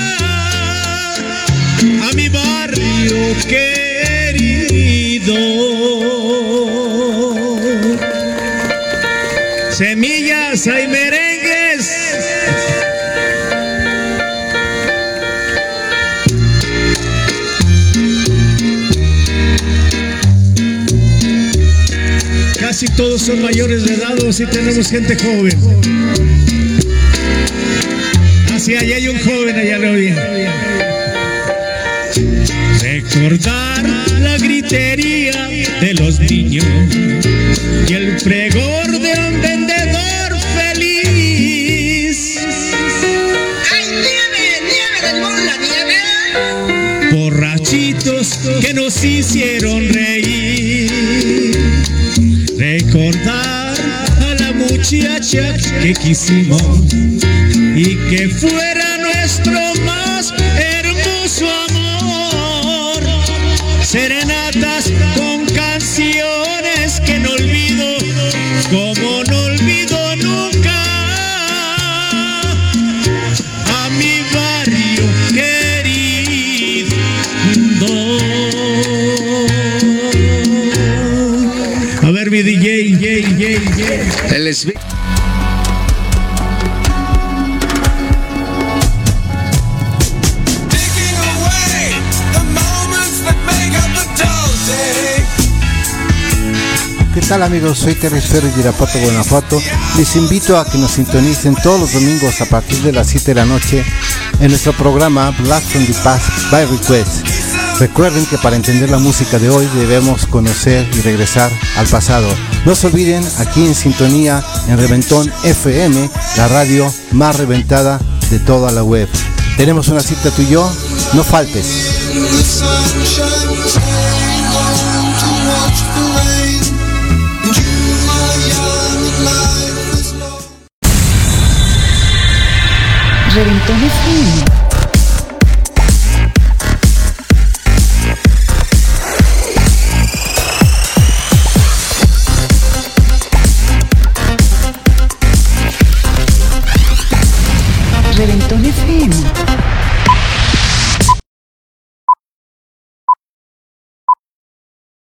a mi barrio querido. Semillas, hay merengues. Casi todos son mayores de edad, o si tenemos gente joven. Así, allá hay un joven, allá lo vi. Recordar la gritería de los niños y el pregor de un vendedor feliz. ¡Ay, nieve, nieve del mall, la nieve! Borrachitos que nos hicieron reír. Recordar a la muchacha que quisimos y que fuera nuestro más hermoso amor. Serenatas con canciones que no olvido, como no olvido nunca a mi barrio querido. A ver, mi DJ, el ¿Qué tal, amigos? Soy Terry Ferro de Irapuato, Guanajuato. Les invito a que nos sintonicen todos los domingos a partir de las 7 de la noche en nuestro programa Blast from the Past by Request. Recuerden que para entender la música de hoy debemos conocer y regresar al pasado. No se olviden, aquí en sintonía en Reventón FM, la radio más reventada de toda la web. Tenemos una cita tú y yo, no faltes.